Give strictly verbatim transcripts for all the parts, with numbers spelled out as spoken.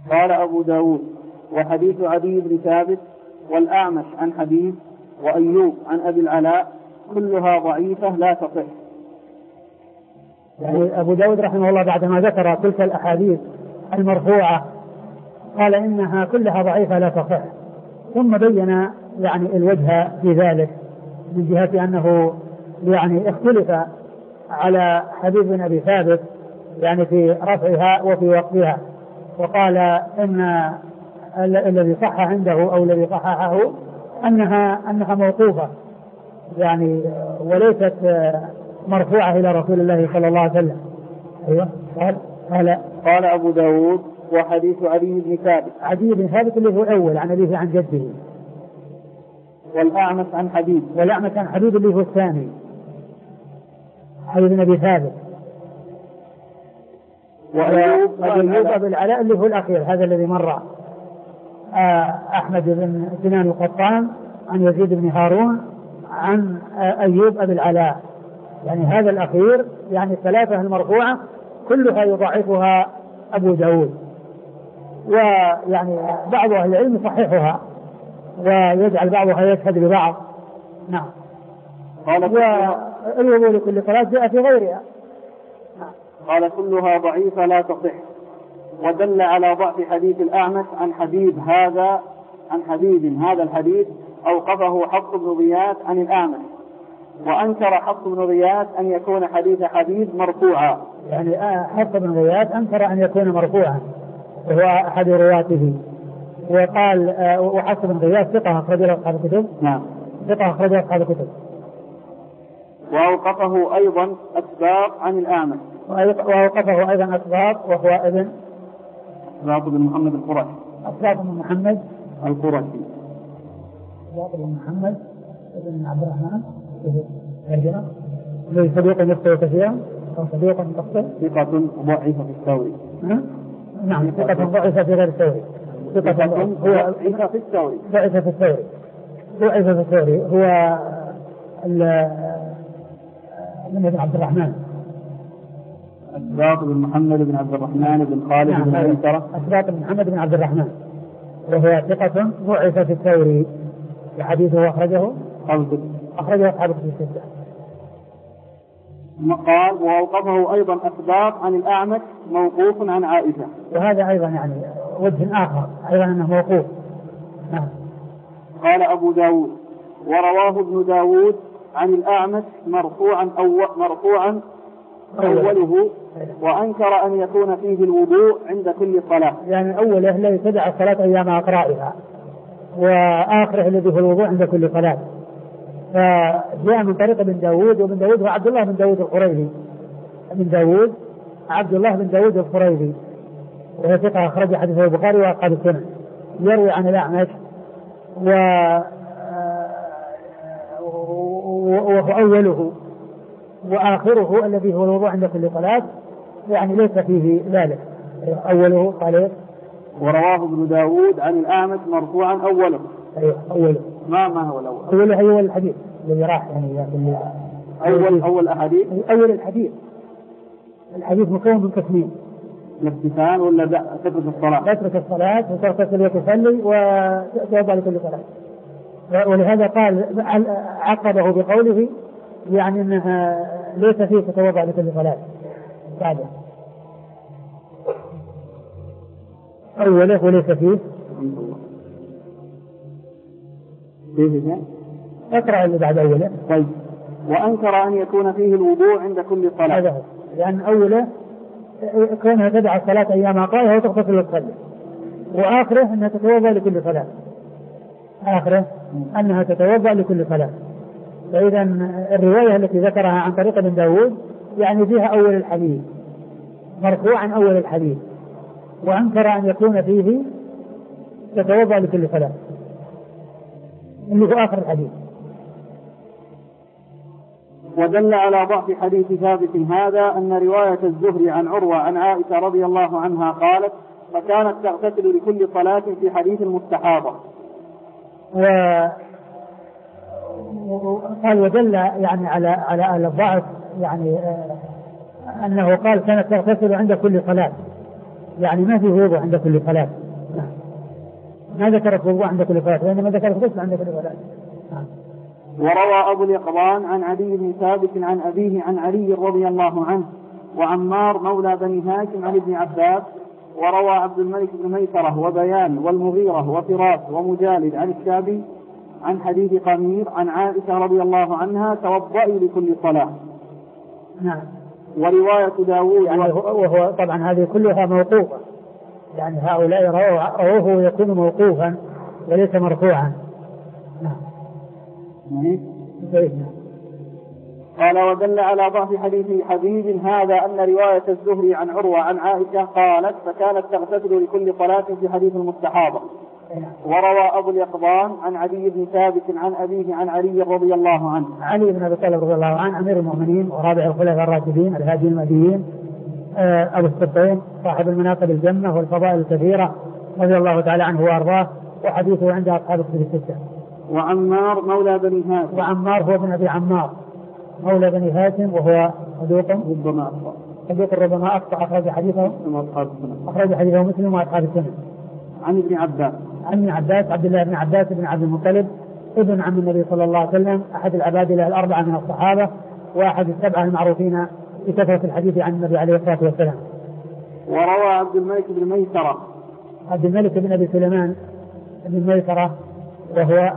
قال أبو داود وحديث عدي بن ثابت والأعمش عن حبيب وأيوب عن أبي العلاء كلها ضعيفة لا تصح. يعني أبو داود رحمه الله بعدما ذكر تلك الأحاديث المرفوعة قال إنها كلها ضعيفة لا تصح، ثم بين يعني الوجه في ذلك من جهة أنه يعني اختلف على حديث بن أبي ثابت يعني في رفعها وفي وقفها، وقال إن الذي صح عنده أو الذي صححه أنها أنها موقوفة يعني وليست مرفوعة إلى رسول الله صلى الله عليه وسلم. أيوة. قال قال قال أبو داود وحديث عدي بن ثابت عدي بن ثابت اللي هو أول عن أبيه عن جده، والأعمش عن حبيب والأعمش عن حبيب اللي هو الثاني حبيب بن أبي ثابت، وأيوب أبي العلاء اللي هو الأخير هذا الذي مر أحمد بن سنان القطان عن يزيد بن هارون عن أيوب أبي العلاء، يعني هذا الأخير يعني الثلاثة المرفوعة كلها يضعفها أبو داود، ويعني بعض أهل العلم يصححها ويجعل بعضها يشهد لبعض. نعم. والوضوء لكل صلاة جاء في غيرها. قال كلها ضعيفة لا تصح، ودل على ضعف حديث الأعمش عن حبيب هذا عن حبيب هذا الحديث أوقفه حفص بن غياث عن الأعمش، وأنكر حفص بن غياث أن يكون حديث حبيب مرفوعا. يعني حفص بن غياث أنكر أن يكون مرفوعا وهو أحد رواته، وقال وحفص بن غياث ثقة أخرج له أصحاب الكتب. نعم ثقة أخرج له أصحاب الكتب. وأوقفه أيضا أسباط عن الأعمش، وأوقفه أيضا أسباط وهو ابن أسباط بن محمد القرشي أسباط بن محمد القرشي أسباط بن محمد بن عبد الرحمن هرجرة الذي صديق يخطئ كثيرا أو صديق مقصر ثقة ضعيف في الثوري. نعم ثقة ضعيفة في غير الثوري. ثقة هو ضعيفة في الثوري ضعيفة في الثوري ضعيفة في الثوري هو من ابن عبد الرحمن أسباط بن محمد بن عبد الرحمن بن خالد نعم. بن عيسرة أسباط بن محمد بن عبد الرحمن وهو ثقة ضعيفة في الثوري، وحديثه أخرجه أخرجه أصحاب الكتب الستة. قال وأوقفه أيضا أسباط عن الأعمش موقوف عن عائشة، وهذا أيضا يعني وجه آخر أيضا أنه موقوف. نعم. قال أبو داود ورواه ابن داود عن الأعمش مرفوعا أو مرفوعا أوله، وأنكر أن يكون فيه الوضوء عند كل صلاة، يعني أوله لا يتبع الصلاة أيام أقرائها، وآخره الذي هو الوضوء عند كل صلاة. فجاء من طريق ابن داود، وابن داود هو عبد الله بن داود القريبي، ابن داود عبد الله بن داود القريبي، وهو ثقة أخرج حديثه البخاري وأصحاب السنن، يروي عن الأعمش و وهو أوله وآخره الذي هو الوضوء عند كل صلاة، يعني ليس فيه ذلك. أوله قال ورواه ابن داود عن الأعمش مرفوعا أوله. أيوه أوله. ما ما هو الأول؟ أوله أول الحديث الذي راح يعني أول أول أحاديث أول الحديث الحديث مكون من قسمين، الافتتان ولا تترك الصلاة؟ تترك الصلاة وتغتسل وتصلي وتوضأ لكل صلاة، ولهذا قال عقبه بقوله يعني أنها ليس فيه تتوضأ لكل صلاة بعده. أوله وليس فيه فيه اقرأ اللي بعد أوله. طيب. وأنكر أن يكون فيه الوضوء عند كل صلاة، هذا لأن أوله كونها تدع الصلاة أيام أقرائها وتغتسل وتصلي، وآخره أنها تتوضأ لكل صلاة، آخره أنها تتوضأ لكل صلاة. فإذا الرواية التي ذكرها عن طريق ابن داود يعني فيها أول الحديث مرفوعا أول الحديث، وأنكر أن يكون فيه تتوضأ لكل صلاة اللي هو آخر الحديث. ودل على ضعف حديث ثابت هذا أن رواية الزهري عن عروة عن عائشة رضي الله عنها قالت فكانت تغتسل لكل صلاة في حديث المستحاضة. وقال ودل يعني على على الضعف يعني آه أنه قال كانت تغتسل عند كل صلاة، يعني ما في وضوء عند كل صلاة، ما ذكرت وضوء عند كل صلاة، وإنما ذكرت غسل عند كل صلاة. وروى أبو اليقظان عن عدي بن ثابت عن أبيه عن علي رضي الله عنه وعمار مولى بني هاشم عن ابن عباس. وروى عبد الملك بن ميسرة وبيان والمغيرة وفراس ومجالد عن الشعبي عن حديث قمير عن عائشة رضي الله عنها توضئي لكل صلاة. نعم. ورواية داود يعني وهو طبعا هذه كلها موقوفة، يعني هؤلاء رووه ويكون موقوفا وليس مرفوعا. نعم. قال ودل على ضعف حديث حبيب هذا أن رواية الزهري عن عروة عن عائشة قالت فكانت تغتسل لكل صلاة في حديث المستحاضة. وروى أبو اليقظان عن عدي بن ثابت عن أبيه عن علي رضي الله عنه. علي بن أبي طالب رضي الله عنه أمير المؤمنين ورابع الخلفاء الراشدين الهادي المهديين أبو السبطين صاحب المناقب الجنة والفضائل الكثيرة رضي الله تعالى عنه وأرضاه، وحديثه عند أصحاب الكتب الستة. وعمار مولى بني هاشم. وعمار هو ابن أبي عمار مولى بني هاشم وهو صدوق ربما أخطأ صدوق ربما أخطأ أخرج حديثه أخرج حديثه مسلم وأصحاب السنة. عن ابن عباس عن ابن عباس عبد الله بن عباس بن عبد المطلب ابن عم النبي صلى الله عليه وسلم، أحد العبادلة الأربعة من الصحابة وأحد السبعة المعروفين بكثرة الحديث عن النبي عليه الصلاة والسلام. وروى عبد الملك بن ميسرة عبد الملك بن أبي سليمان بن ميسرة وهو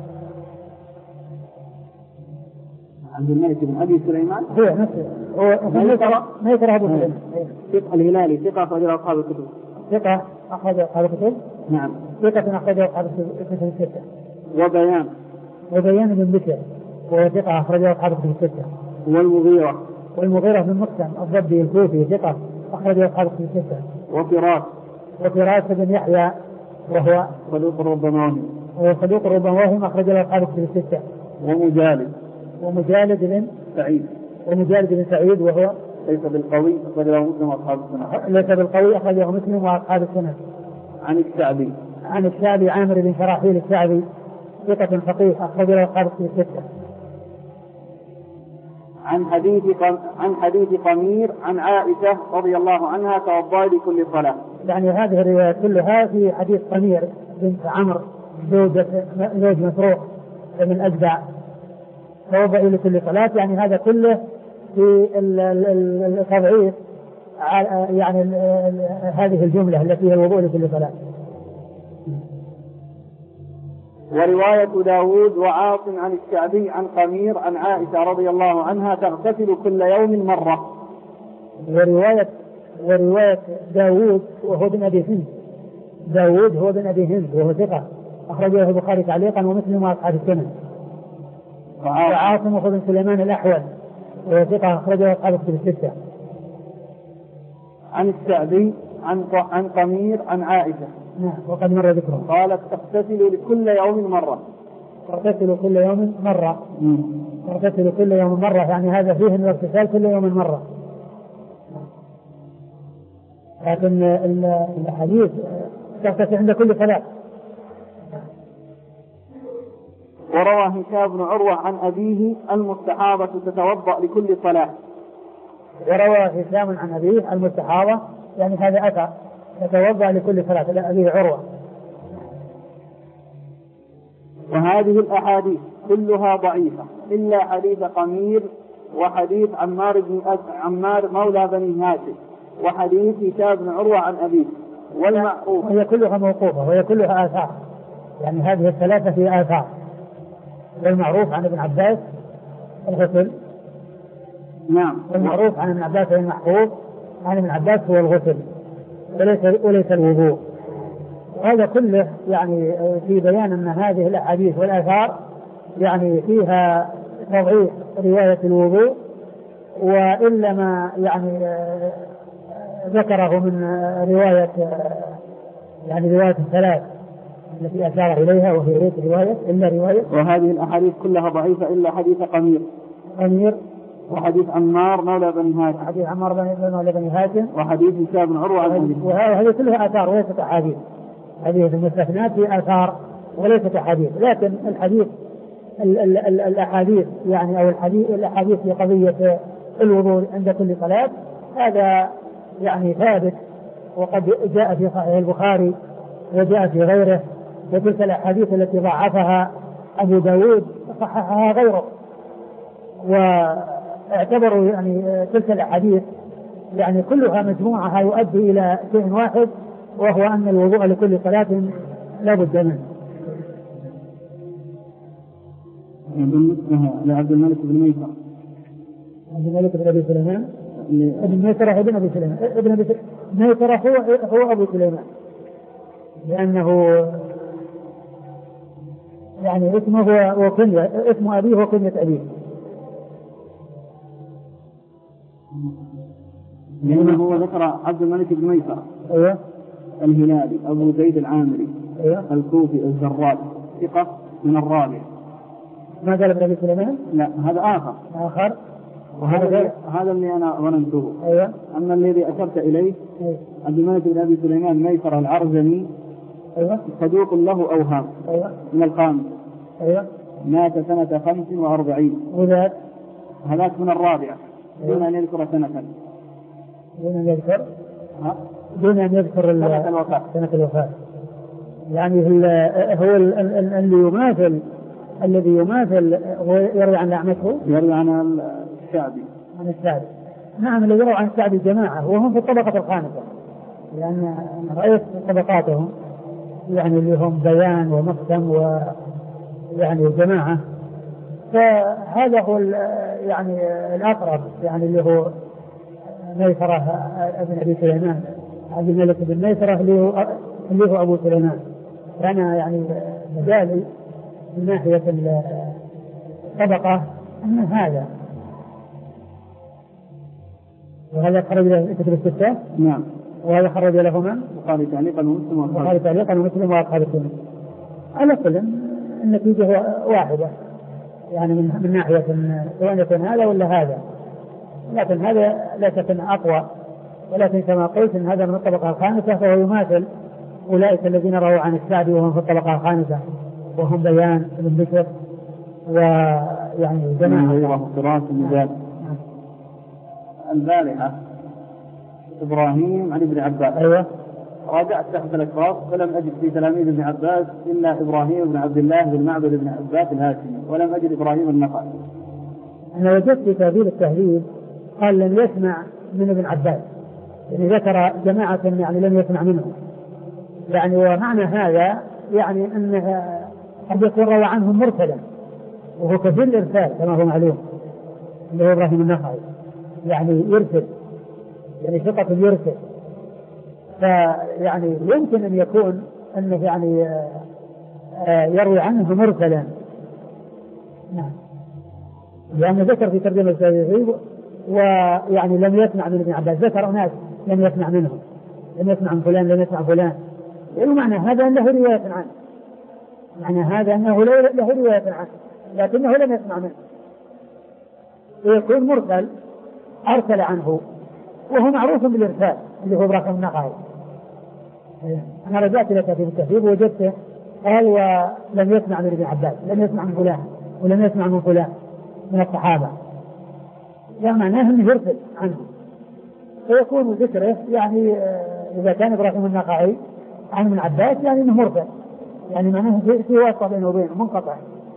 عبد الملك بن أبي سليمان هو نفسه هو ميسرة ميسرة أبو سليمان ثقة الهلالي ثقة أخرج أصحاب الكتب ثقة أخرج أصحاب الكتب. نعم. ثقة أخرج أصحاب الكتب الستة. وبيان وبيان بن بشر وهو ثقة أخرج أصحاب الكتب الستة. والمغيرة والمغيرة بن مسلم الضبي الكوفي ثقة أخرج أصحاب الكتب الستة. وفراس وفراس بن يحيى وهو صدوق ربما وهم وهو صدوق ربما وهم أخرج أصحاب الكتب الستة. ومجالد ومجالد بن سعيد ومجالد بن سعيد وهو ليس بالقوي أخرجه مسلم وأصحاب السنة. ليس بالقوي أخرجه مسلم وأصحاب السنة. عن الشعبي عن الشعبي عامر بن شراحيل الشعبي ثقة فقيه أخرجه أصحاب الكتب الستة. عن حديث عن حديث قمير عن عائشة رضي الله عنها توضأ لكل صلاة. يعني هذه الروايات كلها في حديث قمير بنت عمرو زوجة زوج مسروق من أجدع توضأ لكل صلاة، يعني هذا كله في التضعيف يعني هذه الجملة التي هي الوضوء لكل صلاة. ورواية داود وعاصم عن الشعبي عن قمير عن عائشة رضي الله عنها تغتسل كل يوم مرة. ورواية ورواية داود وهو بن أبي هند داود هو بن أبي هند وهو ثقة أخرجه البخاري تعليقا ومسلم وأصحاب السنن. وعاصم بن سليمان الأحول وهو ثقة أخرجه أصحاب الكتب الستة. عن الشعبي عن عن قمير عن عائشة. نعم وقد مر ذكره. قالت تغتسل لكل يوم مرة. تغتسل كل يوم مرة. تغتسل كل يوم مرة يعني هذا فيه من الاغتسال كل يوم مرة. لكن الحديث تغتسل عند كل صلاة. وروى هشام بن عروة عن أبيه المستحاضة تتوضأ لكل صلاة. وروى هشام عن أبيه المستحاضة يعني هذا أتى تتوضأ لكل صلاة إلى أبيه عروة. وهذه الأحاديث كلها ضعيفة إلا حديث قمير وحديث عمار بن عمار مولى بني هاشم وحديث هشام بن عروة عن أبيه. والمعروف هي كلها موقوفة وهي كلها آثار، يعني هذه الثلاثة في آثار. والمعروف عن ابن عباس الغسل. نعم. والمعروف عن ابن عباس المحفوظ عن ابن عباس هو الغسل وليس وليس الوضوء. هذا كله يعني في بيان أن هذه الأحاديث والآثار يعني فيها تضعيف رواية الوضوء، وإلا ما يعني ذكره من رواية يعني رواية الثلاث التي أشار إليها وهي رواية رواية إلا رواية. وهذه الأحاديث كلها ضعيفة إلا حديث قمير قمير وحديث عمار مولى بني هاشم وحديث عمار مولى بني هاشم وحديث هشام بن عروة عن أبيه. وهذه كلها آثار وليست أحاديث. هذه المستثنات في آثار وليست أحاديث، لكن الحديث ال ال ال الأحاديث يعني أو الحديث الأحاديث في قضية الوضوء عند كل صلاة هذا يعني ثابت وقد جاء في صحيح البخاري وجاء في غيره، وتلك الأحاديث التي ضعفها أبو داود صححها غيره، واعتبروا يعني تلك الأحاديث يعني كلها مجموعها يؤدي إلى شيء واحد، وهو أن الوضوء لكل صلاة لا بد منه. بالنسبة لعبد الملك بن ميسرة، عبد الملك بن أبي سليمان ابن ميسرة ابن أبي سليمان ابن أبي ميسرة هو هو أبو سليمان، لأنه يعني اسمه وكنية اسم أبيه وكنية أبيه. لأنه هو ذكر عبد الملك بن ميسرة أيوه الهلالي أبو زيد العامري أيوه الكوفي الزراد ثقة من الرابع. ما قال ابن أبي سليمان؟ لا هذا آخر آخر وهذا هذا اللي أنا ظننته. أيوه. أما الذي أشرت إليه أيوه. عبد الملك بن أبي سليمان ميسرة العرزمي أيوه. صدوق له أوهام. أيوه. من الخامس. أيوه. مات سنة خمس وأربعين. وذاك هذاك من الرابعة. أيوه. دون أن يذكر سنة. دون أن يذكر ها؟ دون أن يذكر سنة الوفاة. سنة الوفاة. يعني هو اللي يماثل الذي يماثل يروي عن أعمته يروي عن الشعبي عن الشعبي. نعم اللي يروي عن الشعبي جماعة وهم في الطبقة الخامسة، لأن رأيت طبقاتهم يعني اللي هم بيان ومقسم ويعني جماعة، فهذا هو يعني الأقرب يعني اللي هو ميسرة ابن أبي سليمان عبد الملك بن ميسرة اللي هو أبو سليمان. فأنا يعني مجالي من ناحية الطبقة أن هذا، وهذا خرج له كتب الستة. نعم. وهذا خرج له من؟ البخاري تعليقا ومسلم والبخاري تعليقا ومسلم وأصحاب السنة. على كل النتيجة واحدة يعني من من ناحية سواء يكون هذا ولا هذا، لكن هذا لا تكن أقوى، ولكن كما قلت إن هذا من الطبقة الخامسة فهو يماثل أولئك الذين رووا عن الشعبي وهم في الطبقة الخامسة وهم بيان بن بشر ويعني جماعة فراس المجال. البارحة إبراهيم عن ابن عباس. أيوة. راجعت تحت الأشخاص فلم أجد في تلاميذ ابن عباس إلا إبراهيم بن عبد الله بن معبد بن عباس الهاشمي، ولم أجد إبراهيم النخعي. أنا وجدت في تهذيب التهذيب قال لم يسمع من ابن عباس، يعني ذكر جماعة يعني لم يسمع منهم، يعني ومعنى هذا يعني أنه قد يكون روى عنهم مرسلا، وهو كثير الإرسال كما هو معلوم اللي هو إبراهيم النخعي، يعني يرسل يعني ثقة يرسل، فيعني يمكن أن يكون أنه يعني يروي عنه مرسلا. نعم. لأن ذكر في ترجمة التهذيب ويعني لم يسمع من ابن عباس، ذكر ناس لم يسمع منهم، لم يسمع من فلان لم يسمع فلان، يعني معنى هذا أنه رواية عنه، معنى هذا أنه له رواية عنه لكنه لم يسمع منه، ويكون مرسل أرسل عنه وهو معروف بالإرسال اللي هو إبراهيم النخعي. أنا رجعت لك في التهذيب وجدته قال ولم يسمع من ابن عباس، لم يسمع من فلان ولم يسمع من فلان من الصحابة، يعني معناه أنه يرسل عنه، فيكون ذكره يعني إذا كان إبراهيم النخعي عن ابن عباس يعني أنه مرسل، يعني معناه في واسطة بينه وبينه منقطع.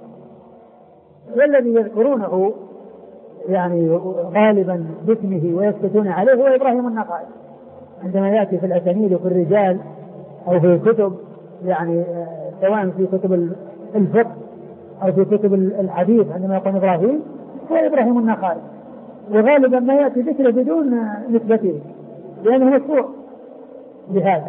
والذي يذكرونه يعني غالبا باسمه ويسكتون عليه هو إبراهيم النخعي، عندما يأتي في الأسانيد وفي الرجال أو في كتب يعني سواء في كتب الفقه أو في كتب الحديث عندما يقول إبراهيم هو إبراهيم النخعي، وغالبا ما يأتي ذكره بدون نسبته لأنه مشهور بهذا.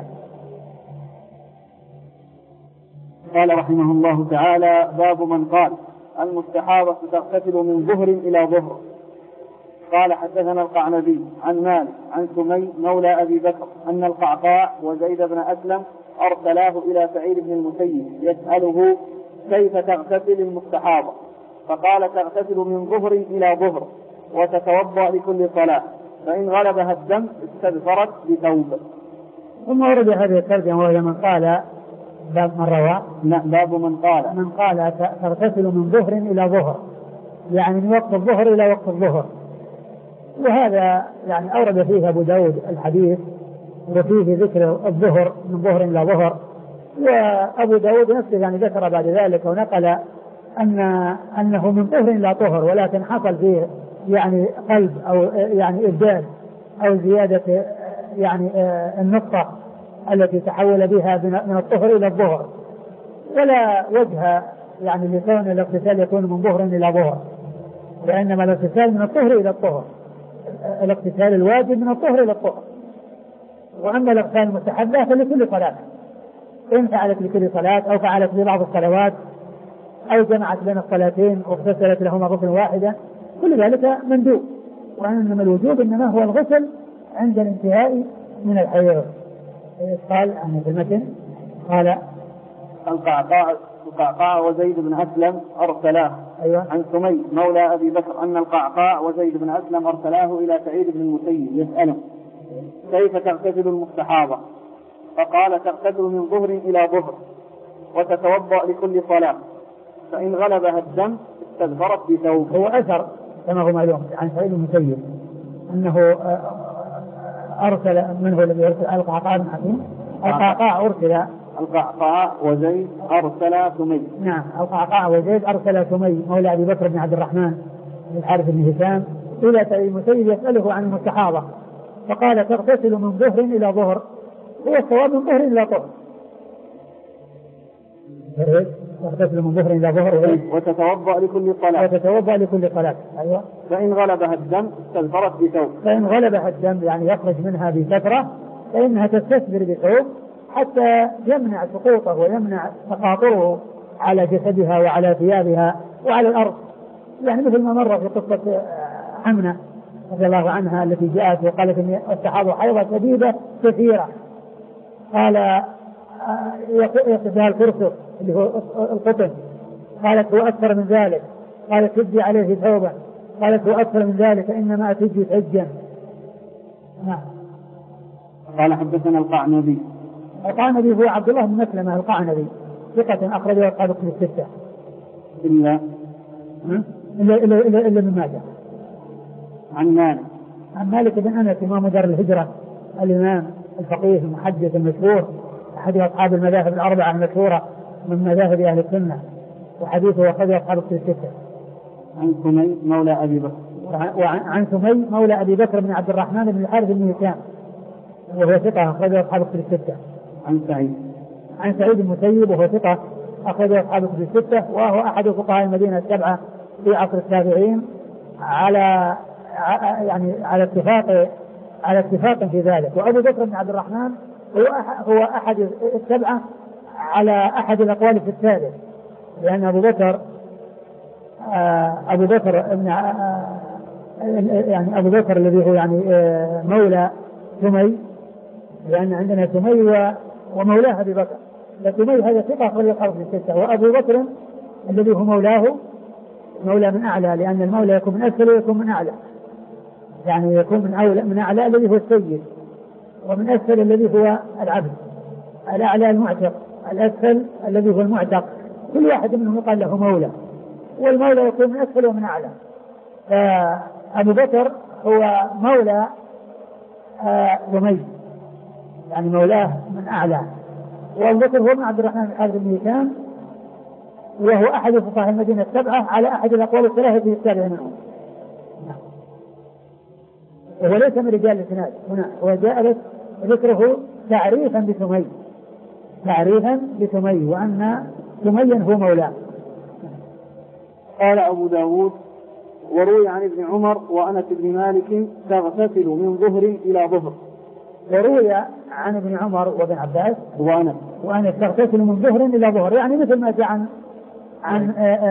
قال رحمه الله تعالى: باب من قال المستحاضة تغتسل من ظهر إلى ظهر. قال: حدثنا القعنبي عن مالك عن سمي مولى أبي بكر أن القعقاع وزيد بن أسلم أرسلاه إلى سعيد بن المسيب يسأله كيف تغتسل المستحاضة، فقال: تغتسل من ظهر إلى ظهر وتتوضأ لكل صلاة، فإن غلبها الدم استدفرت بثوب. ثم ورد هذه الترجمة وهي من قال باب من روى باب من قال من قال تغتسل من ظهر إلى ظهر، يعني من وقت الظهر إلى وقت الظهر، وهذا يعني أورد فيه أبو داود الحديث وفيه ذكر الظهر من ظهر إلى ظهر. وأبو داود نفسه يعني ذكر بعد ذلك ونقل أن أنه من طهر إلى طهر، ولكن حصل فيه يعني قلب أو يعني إبدال أو زيادة يعني النقطة التي تحول بها من الطهر إلى الظهر، ولا وجه يعني لكون الاغتسال يكون من ظهر إلى ظهر، وإنما الاغتسال من الطهر إلى الطهر، الاغتسال الواجب من الطهر إلى الطهر. وأما الاغتسال المستحبة فلكل صلاة، إن فعلت لكل صلاة أو فعلت لبعض الصلوات أو جمعت بين الصلاتين واغتسلت لهما غسل واحدة، كل ذلك مندوب. وإنما الوجوب إنما هو الغسل عند الانتهاء من الحيض. قال عن في المتن قال القعقاع القعقاع وزيد بن أسلم أرسلاه أيوة. عن سمي مولى أبي بكر أن القعقاع وزيد بن أسلم أرسلاه إلى سعيد بن المسيب يسأله كيف تغتسل المستحاضة؟ فقال تغتسل من ظهر إلى ظهر وتتوضأ لكل صلاة، فإن غلبها الدم استدبرت بثوب. هو أثر كما هو معلوم عن سعيد بن المسيب أنه أرسل منه الذي يرسل القعقاع بن حكيم. القعقاع أرسل القعقاع وزيد أرسل سمي. نعم القعقاع وزيد أرسل سمي مولى أبي بكر بن عبد الرحمن بن الحارث بن هشام إلى سعيد بن المسيب يسأله عن المستحاضة، فقال تغتسل من ظهر إلى ظهر، هو الصواب من ظهر إلى طهر، تغتسل من ظهر إلى ظهر وتتوضأ لكل صلاة وتتوضأ لكل صلاة. أيوة. فإن غلبها الدم استثبرت بثوب. فإن غلبها الدم يعني يخرج منها بفترة فإنها تستثبر بثوب حتى يمنع سقوطه ويمنع تقاطره على جسدها وعلى ثيابها وعلى الأرض، يعني مثل ما مر في قصة حمنة رضي الله عنها التي جاءت وقالت إن استحاض حيضة شديدة كثيرة، قال يقصدها الكرسف اللي هو القطن، قالت هو أكثر من ذلك، قالت تجي عليه ثوبا، قالت هو أكثر من ذلك إنما تجي حجا. نعم. قال حدثنا القعنبي. القعنبي هو عبد الله بن مسلمة القعنبي ثقة أخرجه أصحاب الكتب الستة إلا إلا إلا إلا, إلا من ماجه. عن مالك عن مالك بن أنس إمام دار الهجرة الإمام الفقيه المحدث المشهور أحد أصحاب المذاهب الأربعة المشهورة من مذاهب أهل السنة، وحديثه أخرجه أصحاب الكتب الستة. عن سمي مولى أبي بكر. وعن سمي مولى أبي بكر بن عبد الرحمن بن الحارث بن هشام وهو ثقة أخرجه أصحاب الكتب الستة. عن سعيد عن سعيد المسيب وهو ثقة أخرجه أصحاب الكتب الستة، وهو أحد فقهاء المدينة السبعة في عصر التابعين على يعني على اتفاق على اتفاق في ذلك. وأبو بكر بن عبد الرحمن هو أحد السبعة على أحد الأقوال في الثالث، لأن أبو بكر أبو بكر ابن يعني أبو بكر الذي هو يعني مولى سمي، لأن عندنا سمي ومولاه أبي بكر، فسمي هذا ثقة أخرجه أصحاب الكتب الستة، وأبو بكر الذي هو مولاه مولى من أعلى، لأن المولى يكون من أسفل ويكون من أعلى، يعني يكون من أعلى من أعلى الذي هو السيد، ومن أسفل الذي هو العبد، الأعلى المعتق، الأسفل الذي هو المعتق، كل واحد منهم يقال له مولى، والمولى يكون من أسفل ومن أعلى. فأبو بكر هو مولى سمي يعني مولاه من أعلى، وأبو بكر هو من عبد الرحمن بن الحارث بن هشام، وهو أحد فقهاء المدينة السبعة على أحد الأقوال الثلاثة في السابع منهم، وهو ليس من رجال الإسناد هنا، وجاء ذكره تعريفا بسمي تعريفا بسمي وأن سميا هو مولاه. قال أبو داود وروي عن ابن عمر وأنس بن مالك تغتسل من ظهر إلى ظهر. وروي عن ابن عمر وابن عباس وأنس وأنس تغتسل من ظهر إلى ظهر، يعني مثل ما جاء عن عن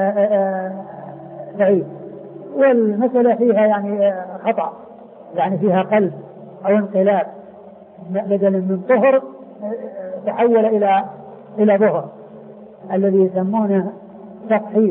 سعيد. والمسألة فيها يعني خطأ، يعني فيها قلب أو انقلاب، بدل من طهر تحول إلى إلى ظهر الذي يسمونه تطهير.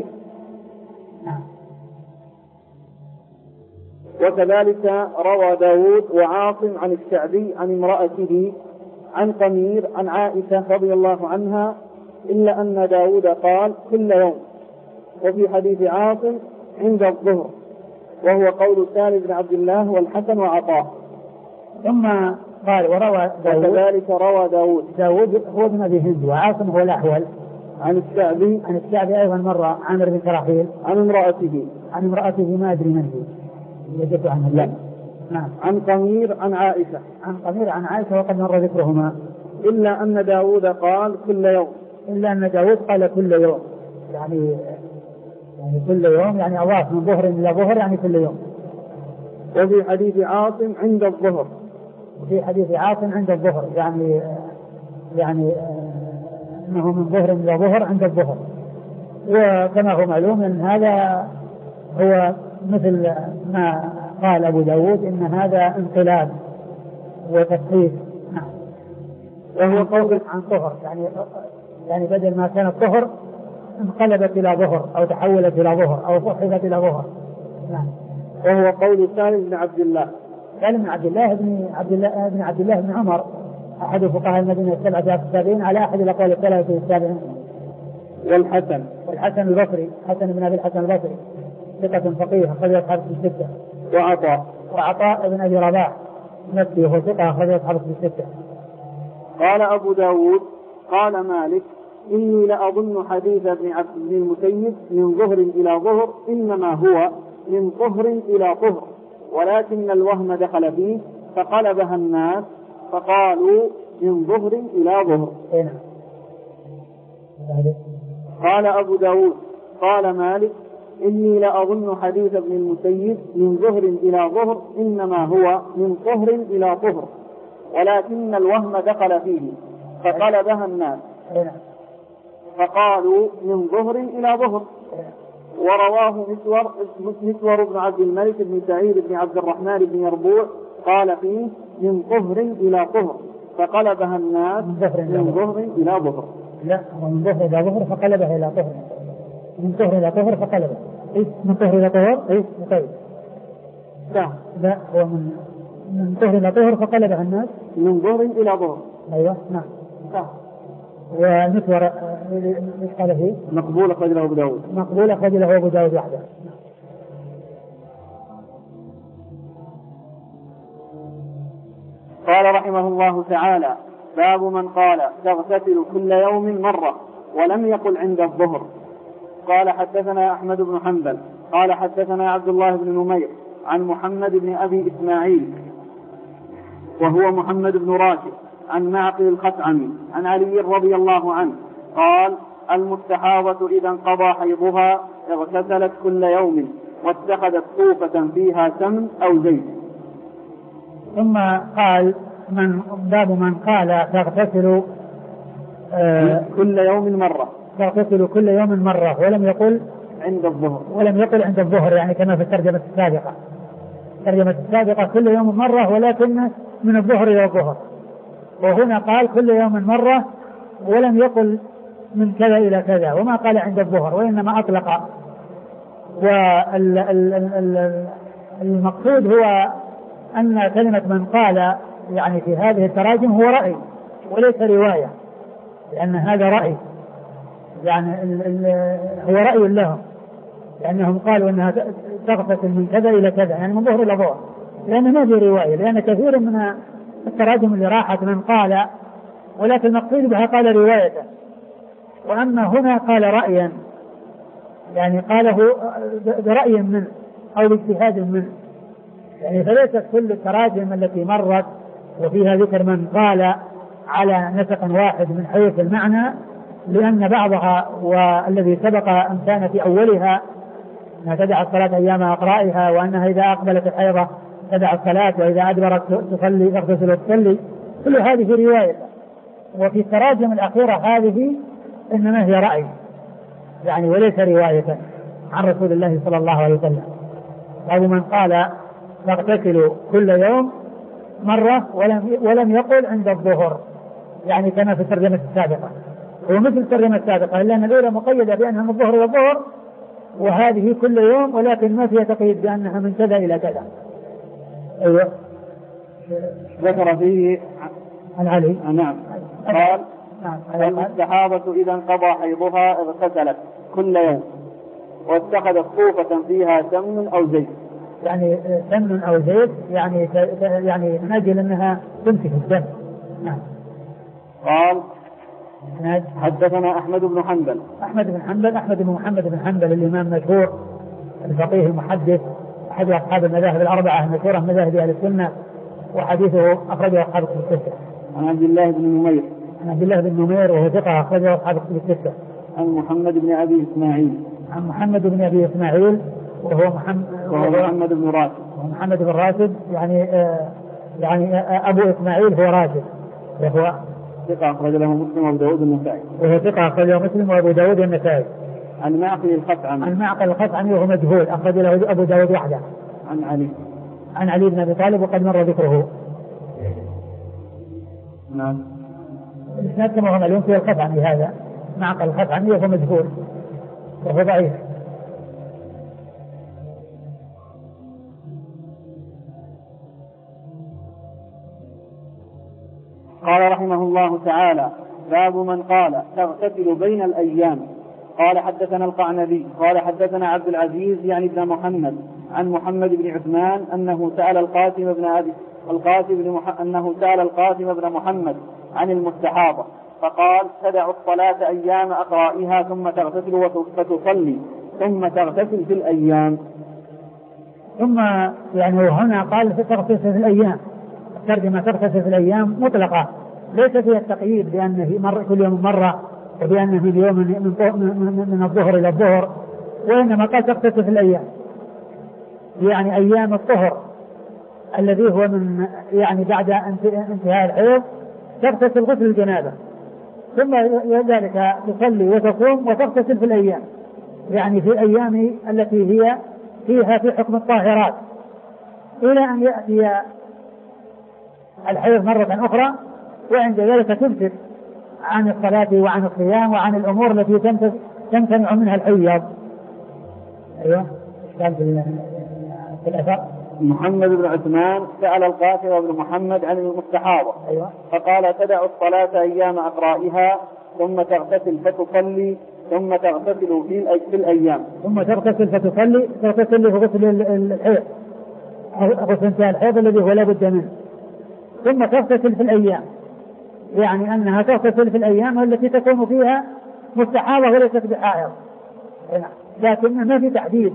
وكذلك روى داود وعاصم عن الشعبي عن امرأته عن قمير عن عائشة رضي الله عنها، إلا أن داود قال كل يوم، وفي حديث عاصم عند الظهر، وهو قول سالم بن عبد الله والحسن وعطاء. ثم قال وروى داود وكذلك روى داود داود هو ابن أبي هند وعاصم هو الأحول عن الشعبي عن الشعبي أيضا مرة عامر بن شراحيل عن امرأته عن امرأته ما أدري من هي يجب عنها لا نعم عن قمير عن عائشة عن قمير عن عائشة وقد مر ذكرهما إلا أن داود قال كل يوم إلا أن داود قال كل يوم يعني يعني كل يوم يعني أضاف من ظهر إلى ظهر يعني كل يوم. وفي حديث عاصم عند الظهر وفي حديث عاصم عند الظهر يعني يعني أنه من ظهر إلى ظهر عند الظهر. وكما هو معلوم أن هذا هو مثل ما قال أبو داود إن هذا انقلاب وتخفيف نعم. وهو قول عن طهر يعني يعني بدل ما كانت طهر انقلبت إلى ظهر أو تحولت إلى ظهر أو صحفت إلى ظهر نعم. وهو قول سالم بن عبد الله سالم بن عبد الله بن عبد الله بن عبد الله بن عمر أحد فقهاء المدينة السبعة السابعين على أحد الأقوال الثلاثة السابعين. والحسن والحسن البصري حسن بن أبي الحسن البصري ثقة فقيه أخرج أصحاب الستة. وعطاء وعطاء بن أبي رباح نفسه وهو ثقة أخرج أصحاب الستة. قال أبو داود قال مالك إني لأظن حديث ابن عبد المسيب من ظهر إلى ظهر إنما هو من طهر إلى طهر ولكن الوهم دخل فيه فقلبها الناس فقالوا من ظهر إلى ظهر. قال أبو داود قال مالك إني لأظن حديث ابن المسيب من ظهر إلى ظهر إنما هو من طهر إلى طهر ولكن الوهم دخل فيه فقلبها الناس فقالوا من ظهر إلى ظهر. ورواه مسور مسور بن عبد الملك بن سعيد بن عبد الرحمن بن يربوع قال فيه من طهر إلى طهر فقلبها الناس من ظهر إلى ظهر. لا من ظهر إلى ظهر فقلبها إلى طهر من طهر إلى طهر فقلبها إيش من طهر إلى طهر إيش مطيب لا لا هو من من طهر إلى طهر فقلبها الناس من ظهر إلى ظهر. أيوة نعم صح. ومسور ايش قال فيه؟ مقبول أخرج له أبو داود. مقبول أخرج له أبو داود وحده. قال رحمه الله تعالى باب من قال تغتسل كل يوم مرة ولم يقل عند الظهر. قال حدثنا أحمد بن حنبل قال حدثنا عبد الله بن نمير عن محمد بن أبي إسماعيل وهو محمد بن راشد عن معقل الخثعمي عن علي رضي الله عنه قال المستحاضة إذا انقضى حيضها اغتسلت كل يوم واتخذت صوفة فيها سمن أو زيت. ثم قال من باب من قال تغتسل آه كل يوم مرة تغتسل كل يوم مرة ولم يقل عند الظهر ولم يقل عند الظهر يعني كما في الترجمة السابقة الترجمة السابقة كل يوم مرة ولكن من الظهر إلى الظهر وهنا قال كل يوم مرة ولم يقل من كذا إلى كذا وما قال عند الظهر وإنما أطلق. والمقصود هو أن كلمة من قال يعني في هذه التراجم هو رأي وليس رواية لأن هذا رأي يعني ال ال هو رأي لهم لأنهم قالوا أنها تغتسل من كذا إلى كذا يعني من ظهر إلى ظهر لأن ما في رواية لأن كثير من التراجم اللي راحت من قال ولكن المقصود بها قال رواية وأما هنا قال رأيا يعني قاله برأي منه أو باجتهاد منه يعني فليست كل التراجم التي مرت وفيها ذكر من قال على نسق واحد من حيث المعنى لأن بعضها والذي سبق أن كان في أولها أنها تدع الصلاة أيام أقرائها وأنها إذا أقبلت الحيضة تدع الصلاة وإذا أدبرت تصلي تغتسل وتصلي كل هذه رواية. وفي التراجم الأخيرة هذه إنما هي رأي يعني وليس رواية عن رسول الله صلى الله عليه وسلم. أو من قال تغتسل كل يوم مرة ولم ولم يقل عند الظهر يعني كما في الترجمة السابقة ومثل الترجمة السابقة إلا أن الأولى مقيدة بأنها من الظهر إلى الظهر وهذه كل يوم ولكن ما فيها تقييد بأنها من كذا إلى كذا. أيوة. ذكر فيه عن علي نعم قال المستحاضة إذا انقضى حيضها اغتسلت كل يوم واتخذت صوفة فيها سمن أو زيت. يعني سمن أو زيت يعني يعني من أجل أنها تمسك الدم. نعم. قال حدثنا أحمد بن حنبل. أحمد بن حنبل أحمد بن محمد بن حنبل الإمام المشهور الفقيه المحدث أحد أصحاب المذاهب الأربعة المشهورة من مذاهب أهل السنة، وحديثه أخرجه أصحاب الكتب الستة. عن عبد الله بن نمير. عن عبد الله بن نمير وهو ثقة أخرجه أصحاب الكتب الستة. عن محمد بن أبي إسماعيل. عن محمد بن أبي إسماعيل وهو محمد وهو محمد بن راشد. وهو محمد بن راشد يعني آه يعني آه أبو إسماعيل هو راشد، وهو ثقة أخرج له مسلم وأبو داود النسائي. وهو ثقة أخرج له مسلم وأبو داود النسائي. عن معقل الخثعمي. عن معقل الخثعمي وهو مجهول أخرج له أبو داود وحده. عن علي. عن علي بن أبي طالب وقد مر ذكره. نعم. الإسناد كما هو معلوم في الخثعمي هذا معقل الخثعمي وهو مجهول وهو ضعيف. قال رحمه الله تعالى: باب من قال تغتسل بين الأيام. قال حدثنا القعنبي قال حدثنا عبد العزيز يعني ابن محمد عن محمد بن عثمان أنه سأل القاسم بن أبي القاسم بن مح... أنه سأل القاسم بن محمد عن المستحاضة فقال: تدع الصلاة أيام أقرائها ثم تغتسل وتصلي ثم تغتسل في الأيام. ثم يعني هنا قال تغتسل في الأيام، ترجمة تغتسل في الأيام مطلقة ليس فيها التقييد بأنه مر كل يوم مرة وبأنه في اليوم من, من, من الظهر إلى الظهر، وإنما قال تغتسل في الأيام يعني أيام الطهر الذي هو من يعني بعد انتهاء الحيض تغتسل غسل الجنابة، ثم ذلك تصلي وتصوم وتغتسل في الأيام يعني في الأيام التي هي فيها في حكم الطاهرات إلى أن يأتي الحيض مرة أخرى، وعند ذلك تمسك عن الصلاة وعن الصيام وعن الأمور التي تمتنع منها الحيض. أيوة قال في الأثر محمد بن عثمان سأل القاسم بن محمد عن المستحاضة. أيوة. فقال: تدع الصلاة أيام أقرائها ثم تغتسل فتصلي ثم تغتسل في الأيام. ثم تغتسل فتصلي تغتسل في غسل الحيض غسل انتهاء الحيض الذي هو لا بد منه، ثم تغتسل في الأيام يعني أنها تغتسل في الأيام التي تكون فيها مستحاضة وليست بحائض، لكن ما في تحديد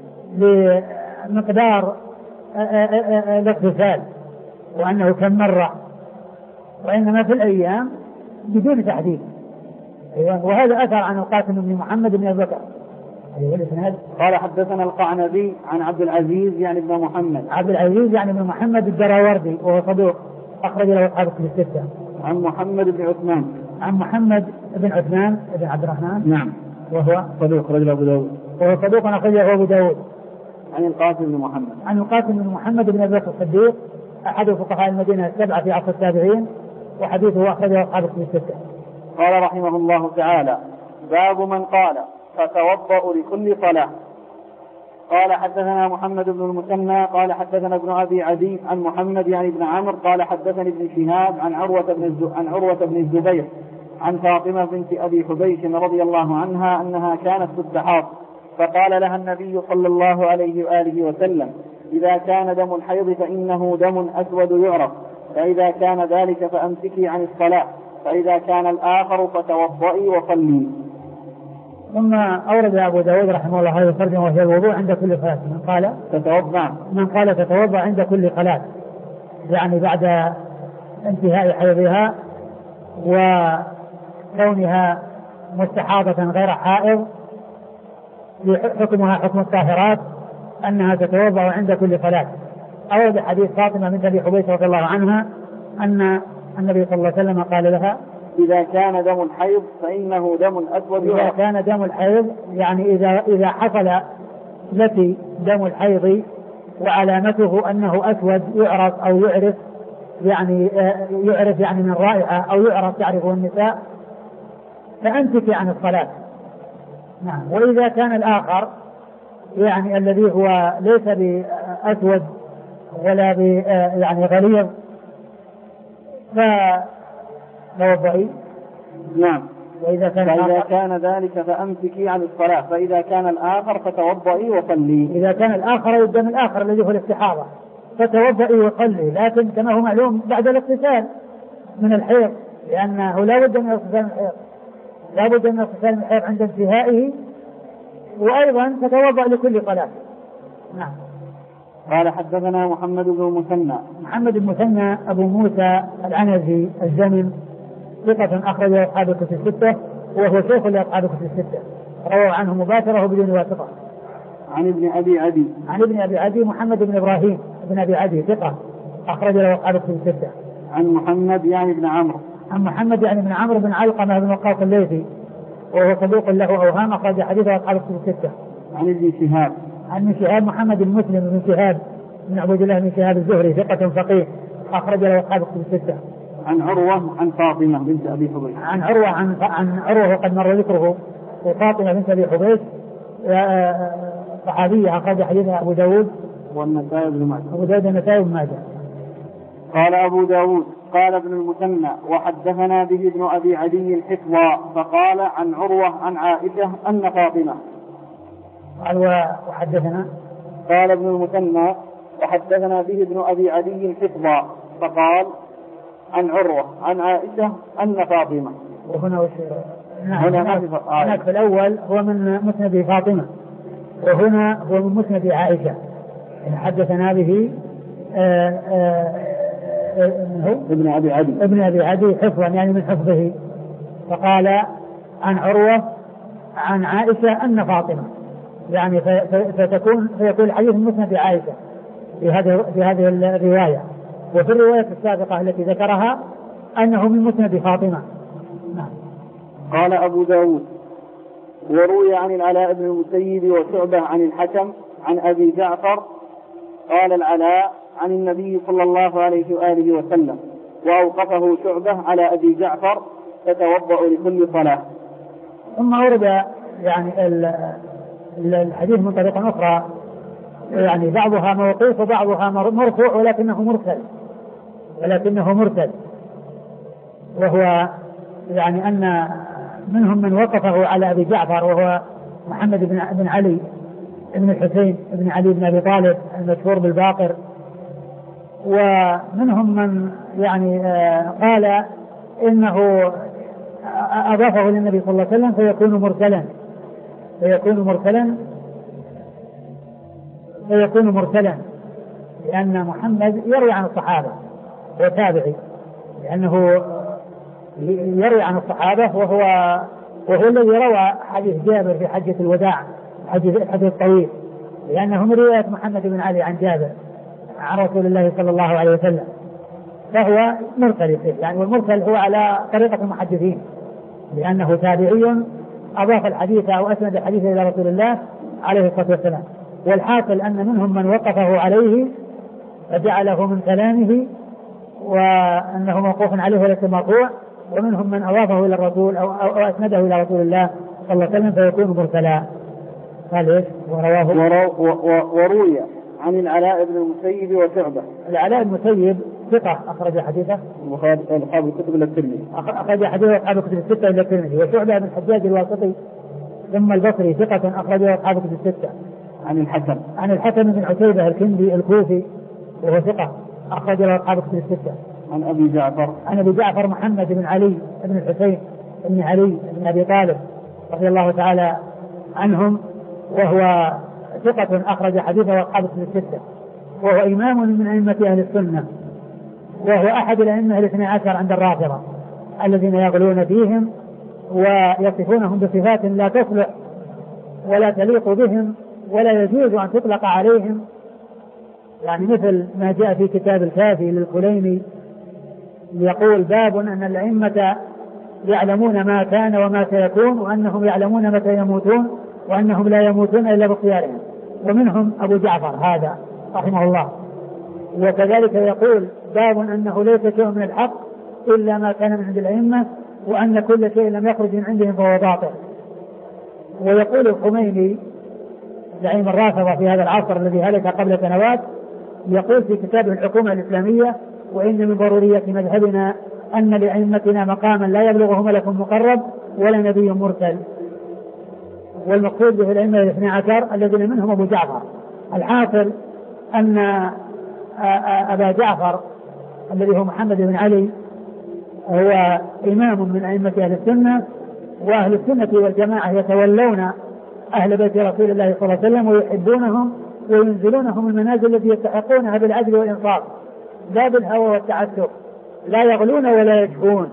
لمقدار الاغتسال وأنه كم مرة، وإنما في الأيام بدون تحديد. وهذا أثر عن القاسم بن محمد بن أبي بكر. قال حدثنا القعنبي عن عبد العزيز يعني ابن محمد عبد العزيز يعني ابن محمد الدراوردي وهو صدوق أخرج له أصحاب الكتب الستة. عن محمد بن عثمان عن محمد بن عثمان بن عبد الرحمن نعم وهو صدوق أخرج له أبو داود وهو صدوق أخرج له أبو داود. عن القاسم بن محمد عن القاسم بن محمد بن أبي بكر الصديق أحد فقهاء المدينة السبعة في عصر التابعين، وحديثه أخرجه أصحاب الكتب الستة. قال رحمه الله تعالى: باب من قال فتوضأ لكل صلاة. قال حدثنا محمد بن المثنى قال حدثنا ابن أبي عدي عن محمد يعني ابن عمرو قال حدثني ابن شهاب عن عروة بن عن عروة بن الزبير عن فاطمة بنت أبي حبيش رضي الله عنها أنها كانت تستحاض، فقال لها النبي صلى الله عليه وآله وسلم: إذا كان دم الحيض فإنه دم أسود يعرف، فإذا كان ذلك فأمسكي عن الصلاة، فإذا كان الآخر فتوضئي وصلي. ثم أورد أبو داود رحمه الله هذا الترجمة وهي الوضوء عند كل صلاة. من قال تتوضأ من قال تتوضأ عند كل صلاة يعني بعد انتهاء حيضها وكونها مستحاضة غير حائض حكمها حكم الطاهرات أنها تتوضأ عند كل صلاة. أورد حديث فاطمة بنت أبي حبيش رضي الله عنها أن النبي صلى الله عليه وسلم قال لها: إذا كان دم الحيض فإنه دم أسود يعرف. إذا كان دم الحيض يعني إذا إذا حصل لك دم الحيض وعلامته أنه أسود يعرف أو يعرف يعني يعرف يعني من رائحة أو يعرف تعرفه النساء فأمسكي عن الصلاة. نعم. وإذا كان الآخر يعني الذي هو ليس بأسود ولا ب يعني غليظ فتوضئي. نعم. وإذا كان, فإذا كان ذلك فأمسكي عن الصلاة، فإذا كان الآخر فتوضئي وصلي. إذا كان الآخر يبدأ من الآخر الذي هو الاستحاضة فتوضئي وصلي، لكن كما هو معلوم بعد الاغتسال من الحيض، لأنه لا بد من اغتسال الحيض، لا بد من اغتسال الحيض عند انتهائه، وأيضا تتوضأ لكل صلاة. نعم. قال حدثنا محمد بن المثنى. محمد بن المثنى أبو موسى العنزي الزمن، ثقة أخرج أصحاب الكتب الستة، وهو شيخ لأصحاب الكتب الستة، روى عنه مباشرة بدون واسطة. عن ابن أبي عدي. عن ابن أبي عدي محمد بن إبراهيم بن أبي عدي ثقة أخرج له أصحاب الكتب الستة. عن محمد يعني بن عمرو. عن محمد يعني بن عمرو بن علقمة بن وقاص الليثي، وهو صدوق له أوهام، أخرج حديثه أصحاب الكتب الستة. عن ابن شهاب. عن ابن شهاب محمد بن مسلم بن شهاب بن عبد الله بن شهاب الزهري ثقة فقيه، أخرج له أصحاب الكتب الستة. عن عروة عن فاطمة بنت أبي حبيش. عن عروة عن عن عروة وقد مر ذكره، وفاطمة بنت أبي حبيش صحابية أخرج حديثها أبو داود والنسائي بن ماجه. أبو داود والنسائي بن ماجه. قال أبو داود قال ابن المثنى وحدثنا به ابن أبي عدي حفظا، فقال عن عروة عن عائشة أن فاطمة. قال وحدثنا قال ابن المثنى وحدثنا به ابن أبي عدي حفظا، فقال عن عروة عن عائشة أن فاطمة. وهنا وش هناك في الأول هو من مسند فاطمة، وهنا هو من مسند عائشة. حدثنا به آآ آآ ابن أبي عدي ابن أبي عدي حفظا يعني من حفظه، فقال عن عروة عن عائشة أن فاطمة، يعني فتكون فيكون الحديث من مسند عائشة في هذه في هذه الرواية. وفي الرواية السابقة التي ذكرها أنه من مسند فاطمة. نعم. قال أبو داود وروي عن العلاء بن المسيب وشعبة عن الحكم عن أبي جعفر قال العلاء عن النبي صلى الله عليه وآله وسلم، وأوقفه شعبة على أبي جعفر تتوضأ لكل صلاة. ثم ورد يعني الحديث من طريقة أخرى، يعني بعضها موقوف وبعضها مرفوع ولكنه مرسل ولكنه مرسل وهو يعني أن منهم من وقفه على أبي جعفر وهو محمد بن علي بن الحسين بن علي بن أبي طالب المشهور بالباقر، ومنهم من يعني قال إنه أضافه للنبي صلى الله عليه وسلم فيكون مرسلا فيكون مرسلا فيكون مرسلا لأن محمد يروي عن الصحابة وتابعي، لأنه يروي عن الصحابة وهو وهو الذي روى حديث جابر في حجة الوداع، حديث الحديث الطويل، لأنه من رواية محمد بن علي عن جابر عن رسول الله صلى الله عليه وسلم، فهو مرسل يعني، والمرسل هو على طريقة المحدثين لأنه تابعي أضاف الحديث أو أسند الحديث إلى رسول الله عليه الصلاة والسلام. والحاصل أن منهم من وقفه عليه فجعله من كلامه وأنه موقوف عليه وليس مرفوع، ومنهم من أضافه إلى الرسول أو, أو, أو أسنده إلى رسول الله صلى الله عليه وسلم فيكون مرسلا. قال إيش؟ ورواه ورو وروي عن العلاء بن المسيب وشعبة. العلاء بن المسيب ثقة أخرج حديثه أصحاب الكتب إلى الترمذي، أخرج حديثه أصحاب الكتب الستة إلى الترمذي. وشعبة بن الحجاج الواسطي ثم البصري ثقة أخرجه أصحاب الكتب الستة. عن الحكم عن الحكم بن عتيبة الكندي الكوفي وهو ثقة أخرج له أصحاب الكتب الستة. عن أبي جعفر عن أبي جعفر محمد بن علي بن الحسين بن علي بن أبي طالب رضي الله تعالى عنهم، وهو ثقة أخرج حديثه أصحاب الكتب الستة، وهو إمام من أئمة أهل السنة، وهو أحد الأئمة الاثني عشر عند الرافضة الذين يغلون فيهم ويصفونهم بصفات لا تصلح ولا تليق بهم ولا يجوز أن تطلق عليهم، يعني مثل ما جاء في كتاب الكافي للكليني يقول باب أن الأئمة يعلمون ما كان وما سيكون، وأنهم يعلمون متى يموتون، وأنهم لا يموتون إلا باختيارهم، ومنهم أبو جعفر هذا رحمه الله. وكذلك يقول باب أنه ليس شيء من الحق إلا ما كان من عند الأئمة، وأن كل شيء لم يخرج من عندهم فهو باطل. ويقول الخميني زعيم الرافضة في هذا العصر الذي هلك قبل سنوات، يقول في كتابه الحكومة الإسلامية وإن من ضرورية مذهبنا أن لأئمتنا مقاما لا يبلغه ملك مقرب ولا نبي مرسل. والمقصود به الأئمة الاثني عشر الذين منهم أبو جعفر. الحاصل أن أبا جعفر الذي هو محمد بن علي هو إمام من أئمة أهل السنة، وأهل السنة والجماعة يتولون أهل بيت رسول الله صلى الله عليه وسلم ويحبونهم وينزلونهم المنازل التي يستحقونها بالعدل والإنصاف لا بالهوى والتعسف، لا يغلون ولا يشفون.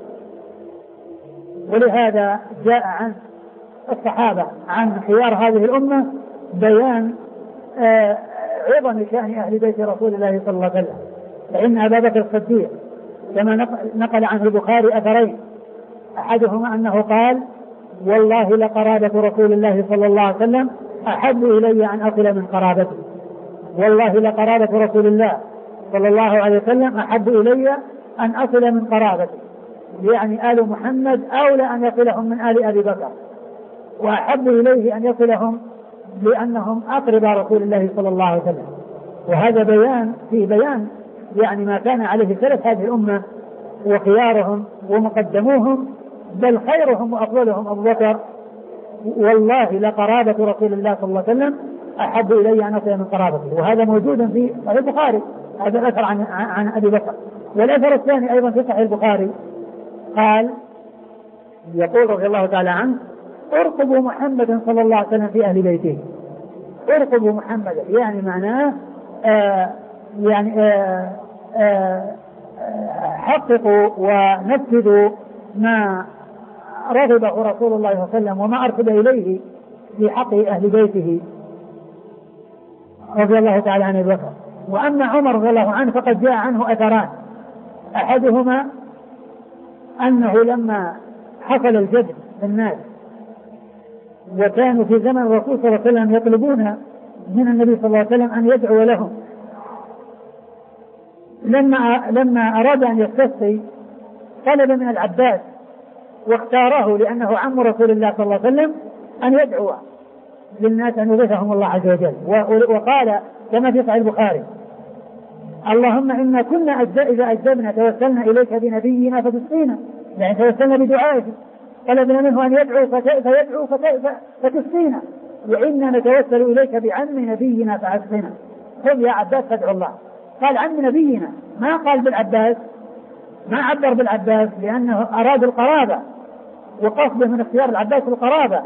ولهذا جاء عن الصحابة عن خيار هذه الأمة بيان آه عظم شأن أهل بيت رسول الله صلى الله عليه وسلم. فإن أبا بكر الصديق كما نقل عنه البخاري أثرين، أحدهما أنه قال: والله لقرابة رسول الله صلى الله عليه وسلم أحب إلي أن أصل من قرابته. والله لقرابة رسول الله صلى الله عليه وسلم أحب إلي أن أصل من قرابته، يعني آل محمد أولى أن يصلهم من آل أبي بكر، وأحب إليه أن يصلهم لأنهم أقرب رسول الله صلى الله عليه وسلم. وهذا بيان في بيان يعني ما كان عليه سلف هذه الأمة وخيارهم ومقدموهم، بل خيرهم وأفضلهم أبو بكر. والله لقرابة رسول الله صلى الله عليه وسلم أحب إلي أن أصل من قرابته. وهذا موجود في صحيح البخاري، هذا الأثر عن, عن أبي بكر. والأثر الثاني أيضا في صحيح البخاري قال يقول رضي الله تعالى عنه: ارقبوا محمدا صلى الله عليه وسلم في أهل بيته. ارقبوا محمدا يعني معناه آه يعني آه آه حققوا ونفذوا ما رغبه رسول الله صلى الله عليه وسلم وما أرشد إليه في حق أهل بيته رضي الله تعالى عن أبي بكر. وأما عمر رضي الله عنه فقد جاء عنه أثران، أحدهما أنه لما حصل الجد في الناس وكانوا في زمن الرسول صلى الله عليه وسلم يطلبون من النبي صلى الله عليه وسلم أن يدعو لهم، لما لما أراد أن يستسقي طلب من العباس واختاره لأنه عم رسول الله صلى الله عليه وسلم أن يدعو للناس أن يغيثهم الله عز وجل. وقال كما في صحيح البخاري: اللهم إنا كنا إذا أجدبنا توسلنا إليك بنبينا فتسقينا، يعني توسلنا بدعائه، طلبنا منه أن يدعو فيدعو فتسقينا، وإنا نتوسل إليك بعم نبينا فأسقنا. خذ يا عباس فادعو الله. قال عم نبينا، ما قال بالعباس، ما عبر بالعباس لأنه أراد القرابة وقصده من اختيار العباس القرابة،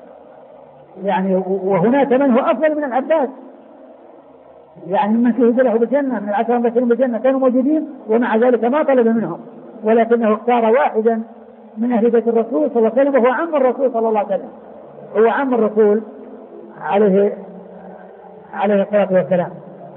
يعني وهناك من هو أفضل من العباس، يعني من شهد له بالجنة من العشرة المبشرين بالجنة كانوا موجودين، ومع ذلك ما طلب منهم، ولكنه اختار واحدا من أهل بيت الرسول صلى الله عليه وسلم وهو عم الرسول صلى الله عليه وسلم، هو عم الرسول عليه عليه الصلاة والسلام.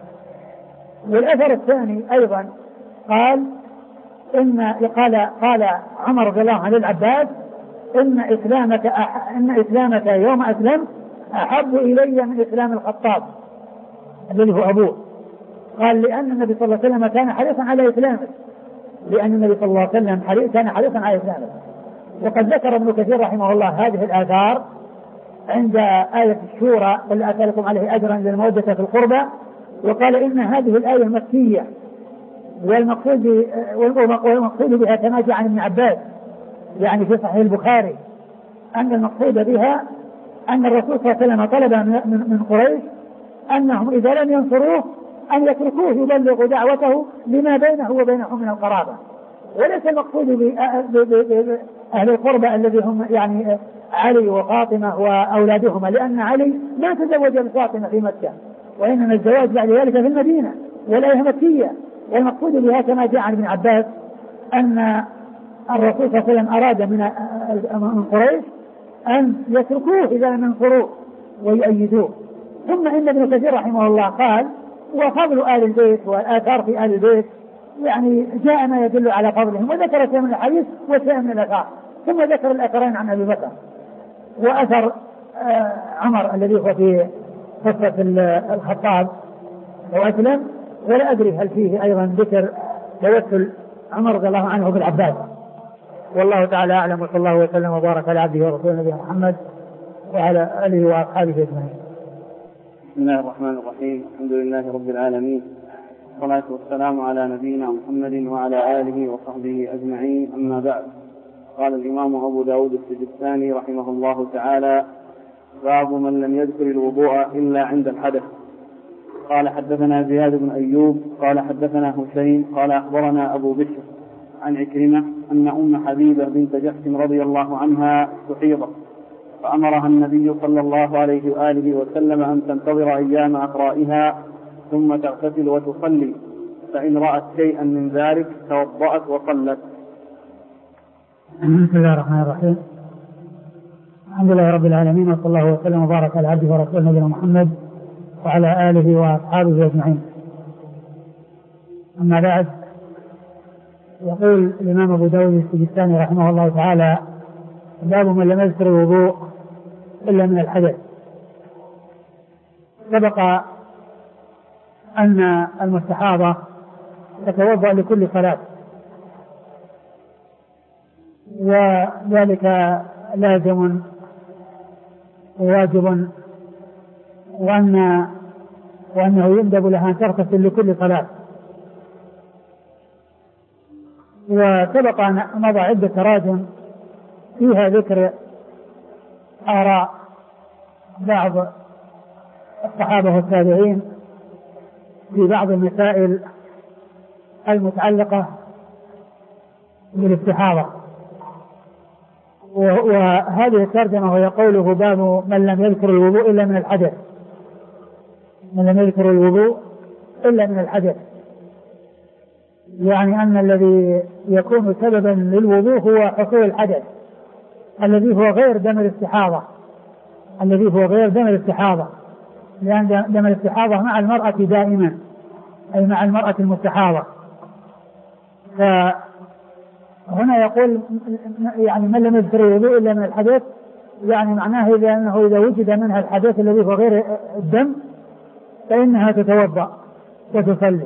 والأثر الثاني أيضا قال إن قال قال عمر رضي الله عنه للعباس: إن إسلامك أح... إن إسلامك يوم أسلم أحب إلي من إسلام الخطاب الذي هو أبوه. قال لأن النبي صلى الله عليه وسلم كان حريصا على إسلامه، لأن النبي صلى الله عليه وسلم كان حريصا على إسلامه. وقد ذكر ابن كثير رحمه الله هذه الآثار عند آية الشورى: قل أسألكم عليه أجرا للمودة في القربى، وقال إن هذه الآية مكية، والمقصود والمقصود بها كما جاء عن ابن عباس يعني في صحيح البخاري أن المقصود بها أن الرسول صلى الله عليه وسلم طلب من قريش أنهم إذا لم ينصروه أن يتركوه يبلغ دعوته لما بينه وبينهم من القرابة، وليس المقصود بأهل القربى الذي هم يعني علي وفاطمة وأولادهما، لأن علي ما تزوج بفاطمة في مكة، وإنما الزواج بعد ذلك في المدينة، والآية مكية. والمقصود بها كما جاء عن ابن عباس أن الرسول صلى الله عليه وسلم أراد من قريش أن يتركوه إذا لم ينصروه ويؤيدوه. ثم إن ابن كثير رحمه الله قال: وفضل آل البيت والآثار في آل البيت يعني جاء ما يدل على فضلهم، وذكر شيء من الحديث وشيء من الآثار، ثم ذكر الأثرين عن أبي بكر وأثر آه عمر الذي هو في قصة الخطاب وأسلم. ولا أدري هل فيه أيضا ذكر توسل عمر رضي الله عنه بالعباس. والله تعالى أعلم، وصلى الله وسلم وبارك على عبده ورسوله نبينا محمد وعلى آله وأصحابه أجمعين. بسم الله الرحمن الرحيم. الحمد لله رب العالمين، والصلاة والسلام على نبينا محمد وعلى آله وصحبه أجمعين. أما بعد، قال الإمام أبو داود السجستاني رحمه الله تعالى: باب من لم يذكر الوضوء إلا عند الحدث. قال حدثنا زياد بن أيوب قال حدثنا هشيم قال أخبرنا أبو بشر عن عكرمة أن أم حبيبة بنت جحش رضي الله عنها استحيضت، فأمرها النبي صلى الله عليه وآله وسلم أن تنتظر أيام أقرائها ثم تغتسل وتصلي، فإن رأت شيئا من ذلك توضأت وصلت. بسم الله الرحمن الرحيم. الحمد لله رب العالمين، وصلى الله وسلم وبارك على عبده ورسوله نبينا محمد وعلى آله وأصحابه أجمعين. أما بعد، يقول الإمام أبو داود السجستاني رحمه الله تعالى: باب من لم يذكر الوضوء إلا من الحدث. سبق أن المستحاضة تتوضأ لكل صلاة، وذلك لازم وواجب، وأن وأنه يندب لها أن تغتسل لكل صلاة. وسبق أن مضى عدة تراجم فيها ذكر آراء بعض الصحابة والتابعين في بعض المسائل المتعلقة بالاستحاضة. وهذه الترجمة وهي قوله: باب من لم يذكر الوضوء إلا من الحدث. من لم يذكر الوضوء إلا من الحدث، يعني أن الذي يكون سببا للوضوء هو حصول الحدث الذي هو غير دم الاستحاضة، الذي هو غير دم الاستحاضة، لأن دم الاستحاضة مع المرأة دائما، أي مع المرأة المستحاضة. فهنا يقول يعني من لم يذكر الوضوء إلا من الحدث، يعني معناه لأنه إذا وجد منها الحدث الذي هو غير الدم فإنها تتوضأ وتصلي،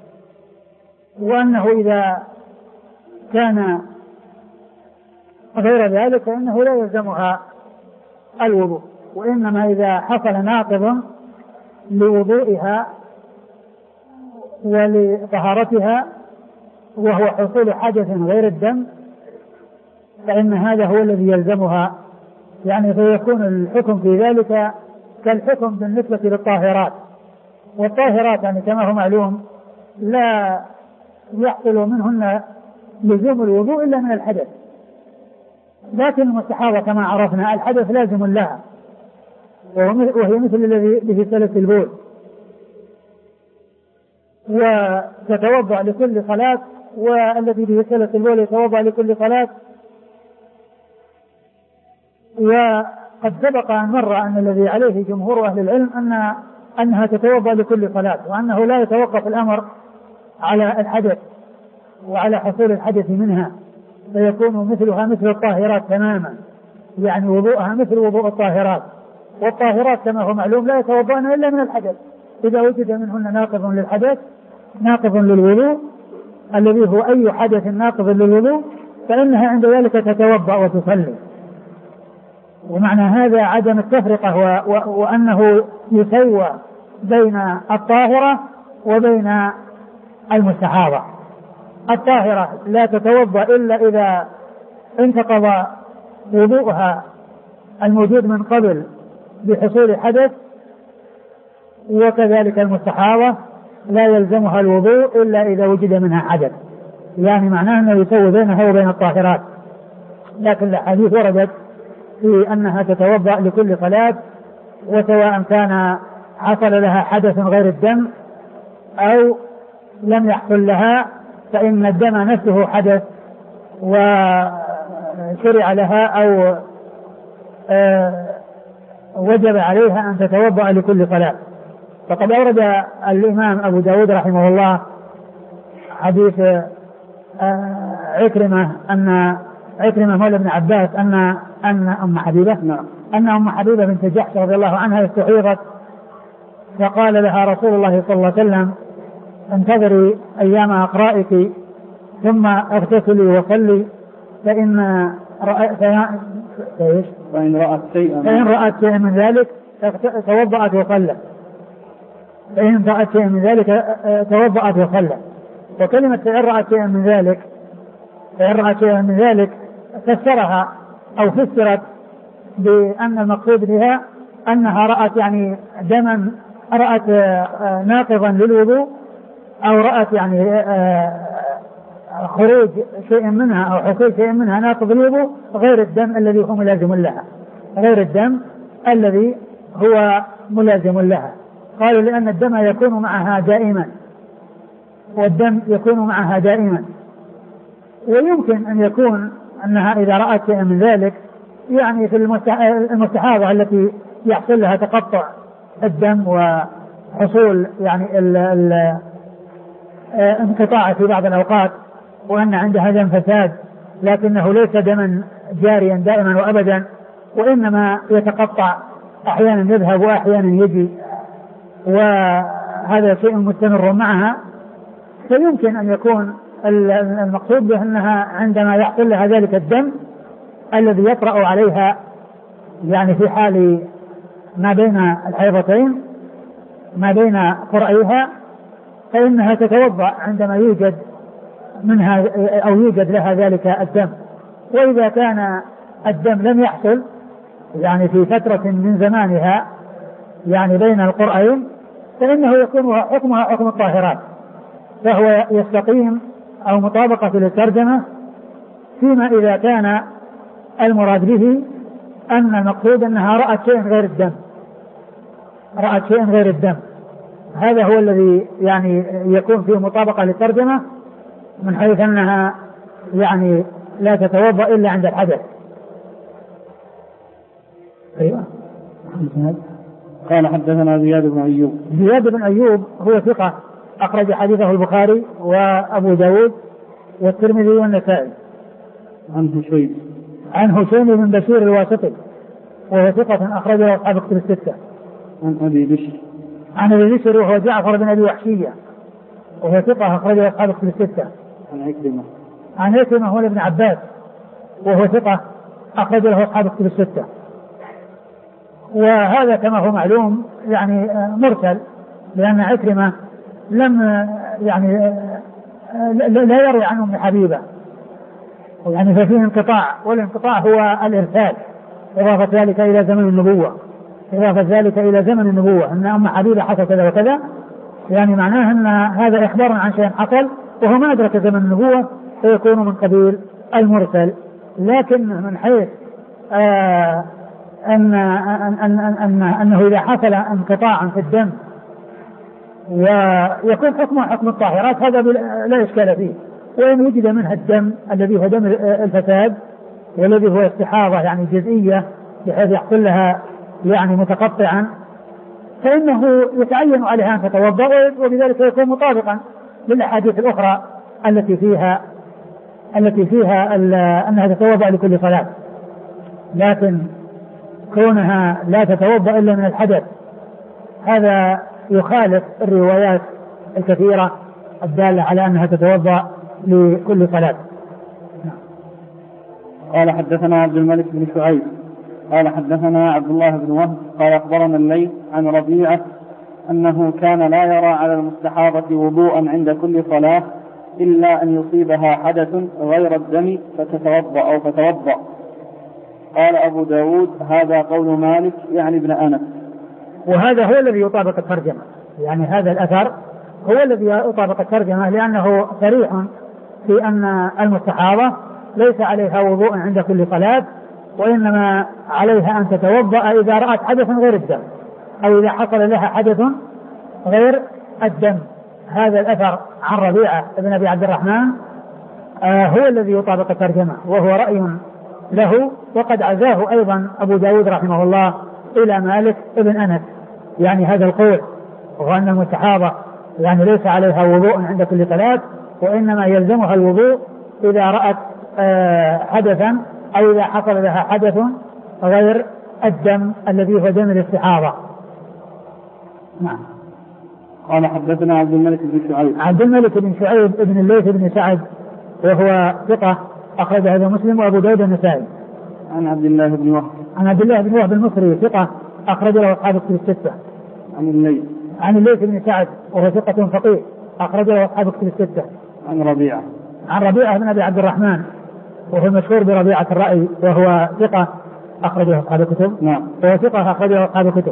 وأنه إذا كان غير ذلك فإنه لا يلزمها الوضوء، وإنما إذا حصل ناقض لوضوئها ولطهارتها وهو حصول حدث غير الدم فإن هذا هو الذي يلزمها، يعني فيكون الحكم في ذلك كالحكم بالنسبة للطاهرات. والطاهرات يعني كما هو معلوم لا يحصل منهن لزوم الوضوء إلا من الحدث، لكن المستحاضة كما عرفنا الحدث لازم لها، وهي مثل الذي به سلس البول، وتتوضأ لكل صلاة، والذي به سلس البول يتوضأ لكل صلاة. وقد سبق أن مر أن الذي عليه جمهور أهل العلم أن أنها تتوضأ لكل صلاة، وأنه لا يتوقف الأمر على الحدث وعلى حصول الحدث منها، فيكون مثلها مثل الطاهرات تماما، يعني وضوءها مثل وضوء الطاهرات. والطاهرات كما هو معلوم لا يتوضأن إلا من الحدث، إذا وجد منهن ناقض للحدث ناقض للوضوء الذي هو أي حدث ناقض للوضوء فإنها عند ذلك تتوضأ وتصلي. ومعنى هذا عدم التفرقة و... و... وأنه يسوى بين الطاهرة وبين المستحاضة. الطاهرة لا تتوضأ إلا إذا انتقض وضوءها الموجود من قبل بحصول حدث، وكذلك المستحاضة لا يلزمها الوضوء إلا إذا وجد منها حدث، يعني معناه أنه يسوي بينها وبين الطاهرات. لكن الحديث وردت في أنها تتوضأ لكل صلاة، وسواء كان حصل لها حدث غير الدم أو لم يحصل لها فإن الدم نفسه حدث وشرع لها أو وجب عليها أن تتوضأ لكل صلاة. فقد أورد الإمام أبو داود رحمه الله حديث عكرمة أن عكرمة مولى ابن عباس أن أن أم حبيبة نعم. أن أم حبيبة بنت جحش رضي الله عنها استحيضت، فقال لها رسول الله صلى الله عليه وسلم: انتظري أيام أقرائك ثم اغتسلي وصلي، فإن رأت فإن رأت شيئا فإن رأت شيئا من ذلك توضأت وصلت فإن رأت شيئا من ذلك توضأت وصلت. وكلمة فإن رأت شيئا من ذلك فإن رأت شيئا من ذلك فسرها أو فسرت بأن المقصود بها أنها رأت يعني دما، رأت ناقضا للوضوء، أو رأت يعني خروج شيء منها أو حصول شيء منها ناقض للوضوء غير الدم الذي هو ملازم لها، غير الدم الذي هو ملازم لها. قالوا لأن الدم يكون معها دائما، والدم يكون معها دائما، ويمكن أن يكون أنها إذا رأت شيئا من ذلك يعني في المستحاضة التي يحصل لها تقطع الدم وحصول يعني ال ال انقطاع في بعض الأوقات، وأن عندها دم فساد لكنه ليس دما جاريا دائما وأبدا، وإنما يتقطع أحيانا يذهب وأحيانا يجي، وهذا شيء مستمر معها. فيمكن أن يكون المقصود به أنها عندما يحصل لها ذلك الدم الذي يطرأ عليها يعني في حال ما بين الحيضتين ما بين قرئيها، فإنها تتوضأ عندما يوجد منها أو يوجد لها ذلك الدم. وإذا كان الدم لم يحصل يعني في فترة من زمانها يعني بين القرئين، فإنه يكون حكمها حكم الطاهرات، فهو يستقيم أو مطابقة للترجمة، فيما إذا كان المراد به أن المقصود أنها رأت شيء غير الدم، رأت شيء غير الدم. هذا هو الذي يعني يكون فيه مطابقة للترجمة، من حيث أنها يعني لا تتوضأ إلا عند الحدث. أيوة. قال حدثنا زياد بن أيوب. زياد بن أيوب هو ثقة، أخرج حديثه البخاري وأبو داود والترمذي والنسائي. عن هشيم عن هشيم بن بشير الواسطي وهو ثقة، أخرج له أصحاب الكتب الستة. عن أبي بشر عن أبي بشر وهو جعفر بن أبي وحشية وهو ثقة، أخرج له أصحاب الكتب الستة. عن عكرمة عن عكرمة هو ابن عباس وهو ثقة، أخرج له أصحاب الكتب الستة. وهذا كما هو معلوم يعني مرسل، لأن عكرمة لم يعني لا يروي عن أم حبيبة، يعني ففيه انقطاع، والانقطاع هو الإرسال، إضافة ذلك إلى زمن النبوة، إضافة ذلك إلى زمن النبوة أن أم حبيبة حصل كذا وكذا، يعني معناه أن هذا إخبار عن شيء حصل وهو ما أدرك زمن النبوة، فيكون من قبيل المرسل. لكن من حيث آه أن, أن, أن, أن أنه إذا حصل انقطاع في الدم ويكون حكمه حكم الطاهرات هذا لا إشكال فيه، وإن وجد منها الدم الذي هو دم الفساد والذي هو استحاضة يعني جزئية بحيث يحصل لها يعني متقطعا، فإنه يتعين عليها أن تتوضأ، وبذلك يكون مطابقا للأحاديث الأخرى التي فيها التي فيها أنها تتوضأ لكل صلاة. لكن كونها لا تتوضأ إلا من الحدث هذا يخالف الروايات الكثيرة الدالة على أنها تتوضأ لكل صلاة. قال حدثنا عبد الملك بن شعيب قال حدثنا عبد الله بن وهب قال أخبرنا الليث عن ربيعة أنه كان لا يرى على المستحاضة وضوءا عند كل صلاة إلا أن يصيبها حدث غير الدم فتتوضأ أو فتوضأ. قال أبو داود هذا قول مالك يعني ابن أنس. وهذا هو الذي يطابق الترجمة، يعني هذا الأثر هو الذي يطابق الترجمة، لأنه صريح في أن المستحاضة ليس عليها وضوء عند كل صلاة، وإنما عليها أن تتوضأ إذا رأت حدث غير الدم أو إذا حصل لها حدث غير الدم. هذا الأثر عن ربيعة بن أبي عبد الرحمن آه هو الذي يطابق الترجمة، وهو رأي له، وقد عزاه أيضا أبو داود رحمه الله إلى مالك ابن أنس، يعني هذا القول، وهو أن المستحاضة يعني ليس عليها وضوء عند كل صلاة، وإنما يلزمها الوضوء إذا رأت آه حدثا أو إذا حصل لها حدث غير الدم الذي هو دم الاستحاضة. نعم. قال حدثنا عبد الملك بن شعيب. عبد الملك بن شعيب ابن الليث بن سعد وهو ثقة، أخرج هذا مسلم وأبو داود النسائي. عن عبد الله بن وهب. عن عبد الله بن وهب المصري ثقة، أخرج له أصحاب الكتب الستة. عن الليث. عن الليث بن سعد وهو ثقة فقيه، أخرج له أصحاب الكتب الستة. عن ربيعة. عن ربيعة بن أبي عبد الرحمن وهو المشهور بربيعة الرأي، وهو ثقة أخرجه أصحاب الكتب. نعم. وهو ثقة أخرجه أصحاب الكتب.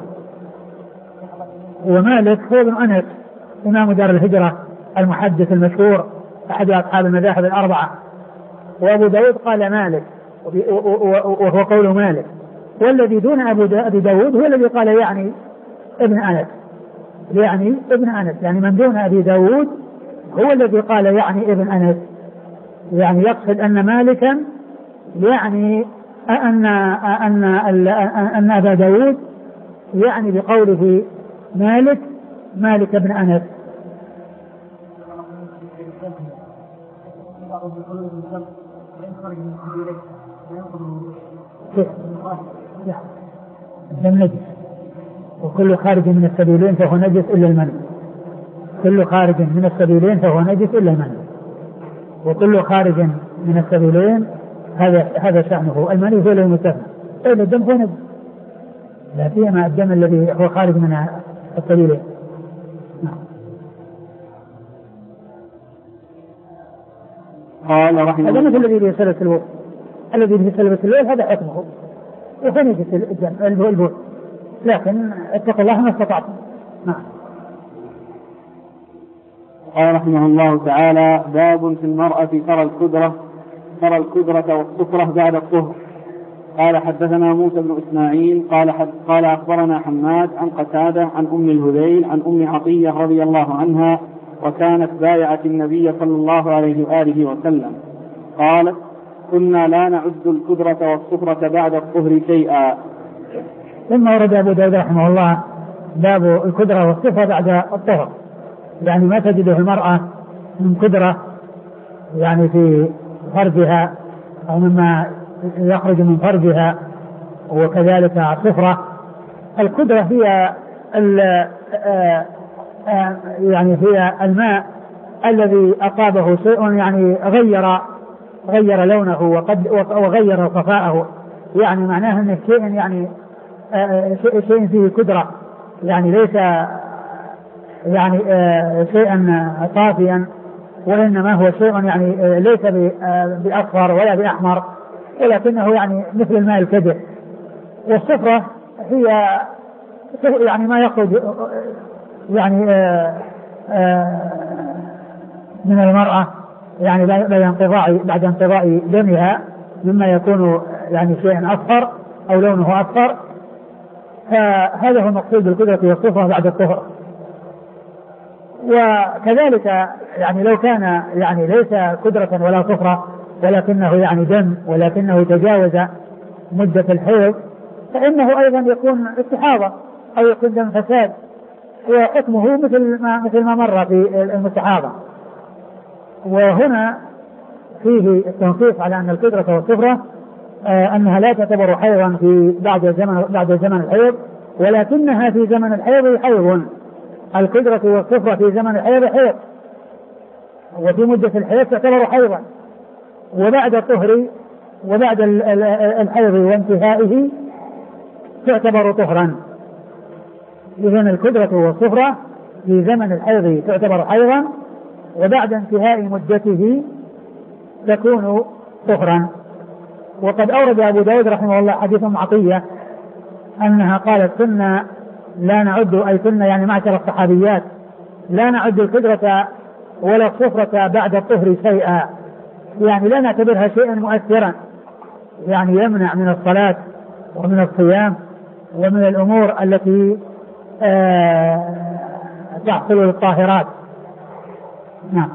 ومالك هو ابن أنس إمام دار الهجرة المحدث المشهور أحد أصحاب المذاهب الأربعة. وأبو داود قال مالك وهو قول مالك، والذي دون أبي داود هو الذي قال يعني ابن أنس، يعني ابن أنس، يعني من دون أبي داود هو الذي قال يعني ابن أنس، يعني يقصد أن مالكا يعني أن أن أن أبا داود يعني بقوله مالك مالك ابن أنس. لم نجس، وكل خارج من السبيلين فهو نجس إلا المني، كل خارج من السبيلين فهو نجس إلا المني، وكل خارج من السبيلين هذا هذا شأنه. المني هو المستثنى، إلا الدم هو نجس، لا فيما الدم الذي هو خارج من السبيلين. قال رحمه الله هذا مثل الذي به سلبة الوضوء، الذي به سلبة الليل هذا حكمه وخنجة الدم البول، لكن اتقوا الله ما استطعتم. نعم. قال رحمه الله تعالى: باب في المرأة ترى الكدرة ترى الكدرة والصفرة بعد الطهر. قال حدثنا موسى بن إسماعيل قال حد قال أخبرنا حماد عن قتادة عن أم الهذيل عن أم عطية رضي الله عنها، وكانت بايعة النبي صلى الله عليه وآله وسلم، قالت: كنا لا نعد الكدرة والصفرة بعد الطهر شيئا. ثم ورد أبو داود رحمه الله باب الكدرة والصفرة بعد الطهر، يعني ما تجده المرأة من كدرة يعني في فرجها أو مما يخرج من فرجها، وكذلك الصفرة. الكدرة هي يعني هي الماء الذي أصابه شيء يعني غير غير لونه وقد وغير صفاءه، يعني معناه أنه شيء يعني شيء فيه كدرة، يعني ليس يعني شيئا صافيا، وإنما هو شيء يعني ليس بأصفر ولا بأحمر، ولكنه يعني مثل الماء الكدر. والصفرة هي يعني ما يخرج يعني من المرأة يعني بعد انقضاء بعد انقضاء دمها، مما يكون يعني شيء أصفر أو لونه أصفر، فهذا هو المقصود بالكدرة والصفرة بعد الطهر. وكذلك يعني لو كان يعني ليس كدرة ولا صفرة ولكنه يعني دم، ولكنه تجاوز مدة الحيض، فإنه أيضا يكون استحاضة أو يكون دم فساد، وحكمه مثل ما مثل ما مر في المستحاضة. وهنا فيه التنصيص على أن الكدرة والصفرة آه أنها لا تعتبر حيضا في بعد زمن بعد زمن الحيض، ولكنها في زمن الحيض حيض. الكدرة والصفرة في زمن الحيض حيض، وفي مدة الحيض تعتبر حيضا، وبعد الطهر وبعد الحيض وانتهائه تعتبر طهرا. إذن الكدرة والصفرة في زمن الحيض تعتبر حيضا، وبعد انتهاء مدته تكون طهرا. وقد أورد أبو داود رحمه الله حديث أم عطية أنها قالت: كنا لا نعد، أي كنا يعني معشر الصحابيات لا نعد الكدرة ولا الصفرة بعد الطهر شيئا، يعني لا نعتبرها شيئا مؤثرا يعني يمنع من الصلاة ومن الصيام ومن الأمور التي آه تحصل للطاهرات. نعم.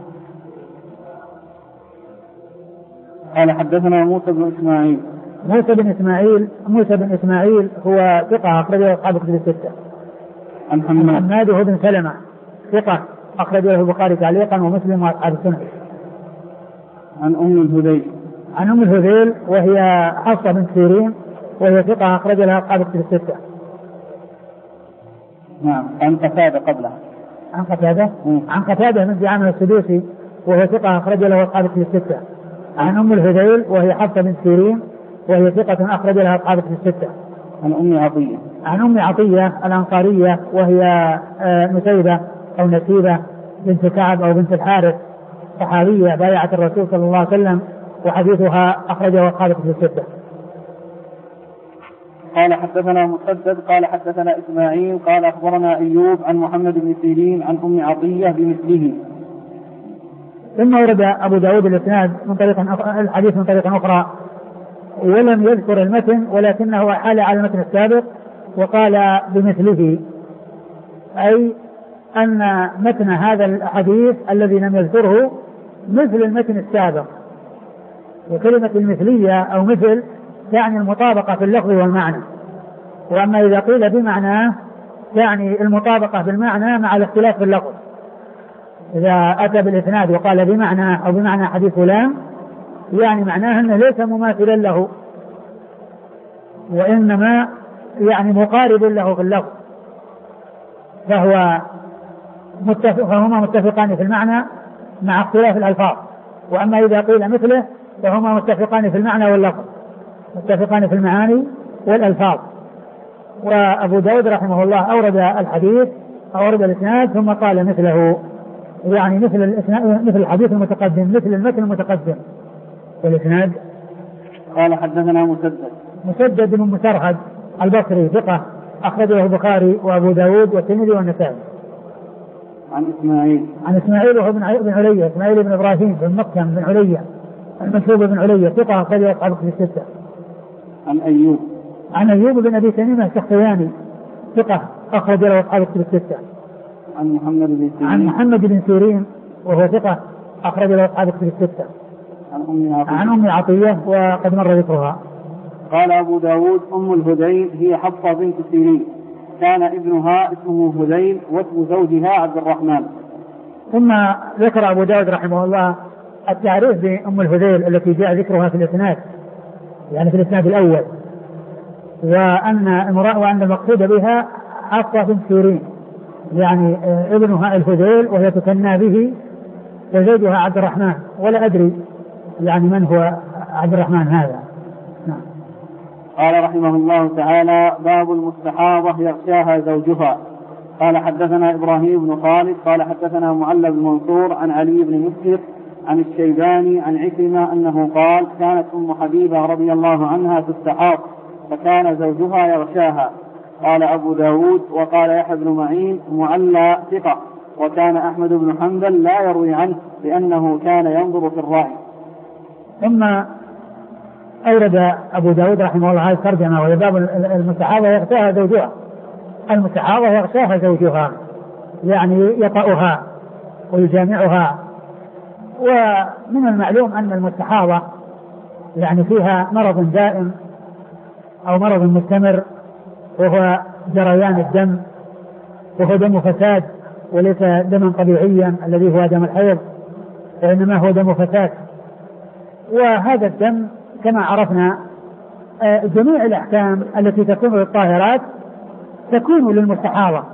قال حدثنا موسى بن إسماعيل موسى بن إسماعيل موسى بن إسماعيل هو ثقة أخرجه أصحاب الكتب الستة. عن حماد حماد بن سلمة ثقة أخرجه البخاري تعليقا ومسلم وأصحاب السنة. عن أم الهذيل عن أم الهذيل وهي حفصة بنت سيرين وهي ثقة أخرج لها أصحاب الكتب الستة. نعم. عن قتادة قبلها عن قتادة عن قتادة من دعامة السدوسي وهي ثقة أخرج له أصحاب الكتب الستة. عن أم الهذيل وهي حفصة بنت سيرين وهي ثقة أخرج لها أصحاب الكتب الستة. عن أم عطية عن أم عطية الأنصارية وهي نسيبة أو نسيبة بنت كعب أو بنت الحارث، صحابية بايعة الرسول صلى الله عليه وسلم وحديثها أخرجه أصحاب الكتب الستة. قال حدثنا مسدد قال حدثنا إسماعيل قال أخبرنا أيوب عن محمد بن سيرين عن أم عطية بمثله. ثم ورد أبو داود الإسناد من طريق الحديث من طريق أخرى ولم يذكر المتن ولكنه حال على المتن السابق وقال بمثله، أي أن متن هذا الحديث الذي لم يذكره مثل المتن السابق. وكلمة المثلية أو مثل يعني المطابقة في اللفظ والمعنى، وأما إذا قيل بمعناه يعني المطابقة بالمعنى مع الاختلاف في اللفظ. إذا أتى بالإسناد وقال بمعنى أو بمعنى حديث فلان يعني معناه أنه ليس مماثلا له وإنما يعني مقارب له في اللفظ، فهو متفق فهما متفقان في المعنى مع اختلاف الألفاظ. وأما إذا قيل مثله فهما متفقان في المعنى واللفظ، متفقان في المعاني والألفاظ. وأبو داود رحمه الله أورد الحديث أورد الإسناد ثم قال مثله، يعني مثل الإسناد مثل الحديث المتقدم مثل المتن المتقدم. والإسناد قال حدثنا مسدد مسدد بن مسرهد البصري ثقة أخرجه البخاري وأبو داود والترمذي والنسائي. عن إسماعيل عن إسماعيل وهو بن علية إسماعيل بن إبراهيم بن مكة بن علية المشهور بن علية ثقة أخرجه أصحاب الكتب الستة. عن أيوب عن أيوب بن أبي تميمة السختياني ثقة أخرج له أصحاب الكتب الستة. عن محمد بن سيرين عن محمد بن سيرين وهو ثقة أخرج له أصحاب الكتب الستة. عن أم عطية عن أم عطية وقد مر ذكرها. قال أبو داود أم الهذيل هي حفصة بنت سيرين كان ابنها اسمه هذيل واسم زوجها عبد الرحمن. ثم ذكر أبو داود رحمه الله التعريف بأم الهذيل التي جاء ذكرها في الإسناد، يعني في الإسناد الأول، وأن امرأة وأن المقصود بها حفصة بنت سيرين يعني ابنها الهذيل وهي تكنى به وزوجها عبد الرحمن، ولا أدري يعني من هو عبد الرحمن هذا. نعم. قال رحمه الله تعالى باب المستحاضة يغشاها زوجها. قال حدثنا إبراهيم بن خالد قال حدثنا معل بن منصور عن علي بن مسهر عن الشيباني عن عكرمة أنه قال كانت أم حبيبة رضي الله عنها تستحاض فكان زوجها يغشاها. قال أبو داود وقال يحيى بن معين معلى ثقة، وكان أحمد بن حنبل لا يروي عنه لأنه كان ينظر في الرأي. ثم أورد أبو داود رحمه الله هذه الترجمة وهي باب المستحاضة يغشاها زوجها. المستحاضة يغشاها زوجها يعني يطأها ويجامعها. ومن المعلوم أن المستحاضة يعني فيها مرض دائم أو مرض مستمر وهو جريان الدم، وهو دم فساد وليس دما طبيعيا الذي هو دم الحيض، وإنما هو دم فساد. وهذا الدم كما عرفنا جميع الأحكام التي تكون للطاهرات تكون للمستحاضة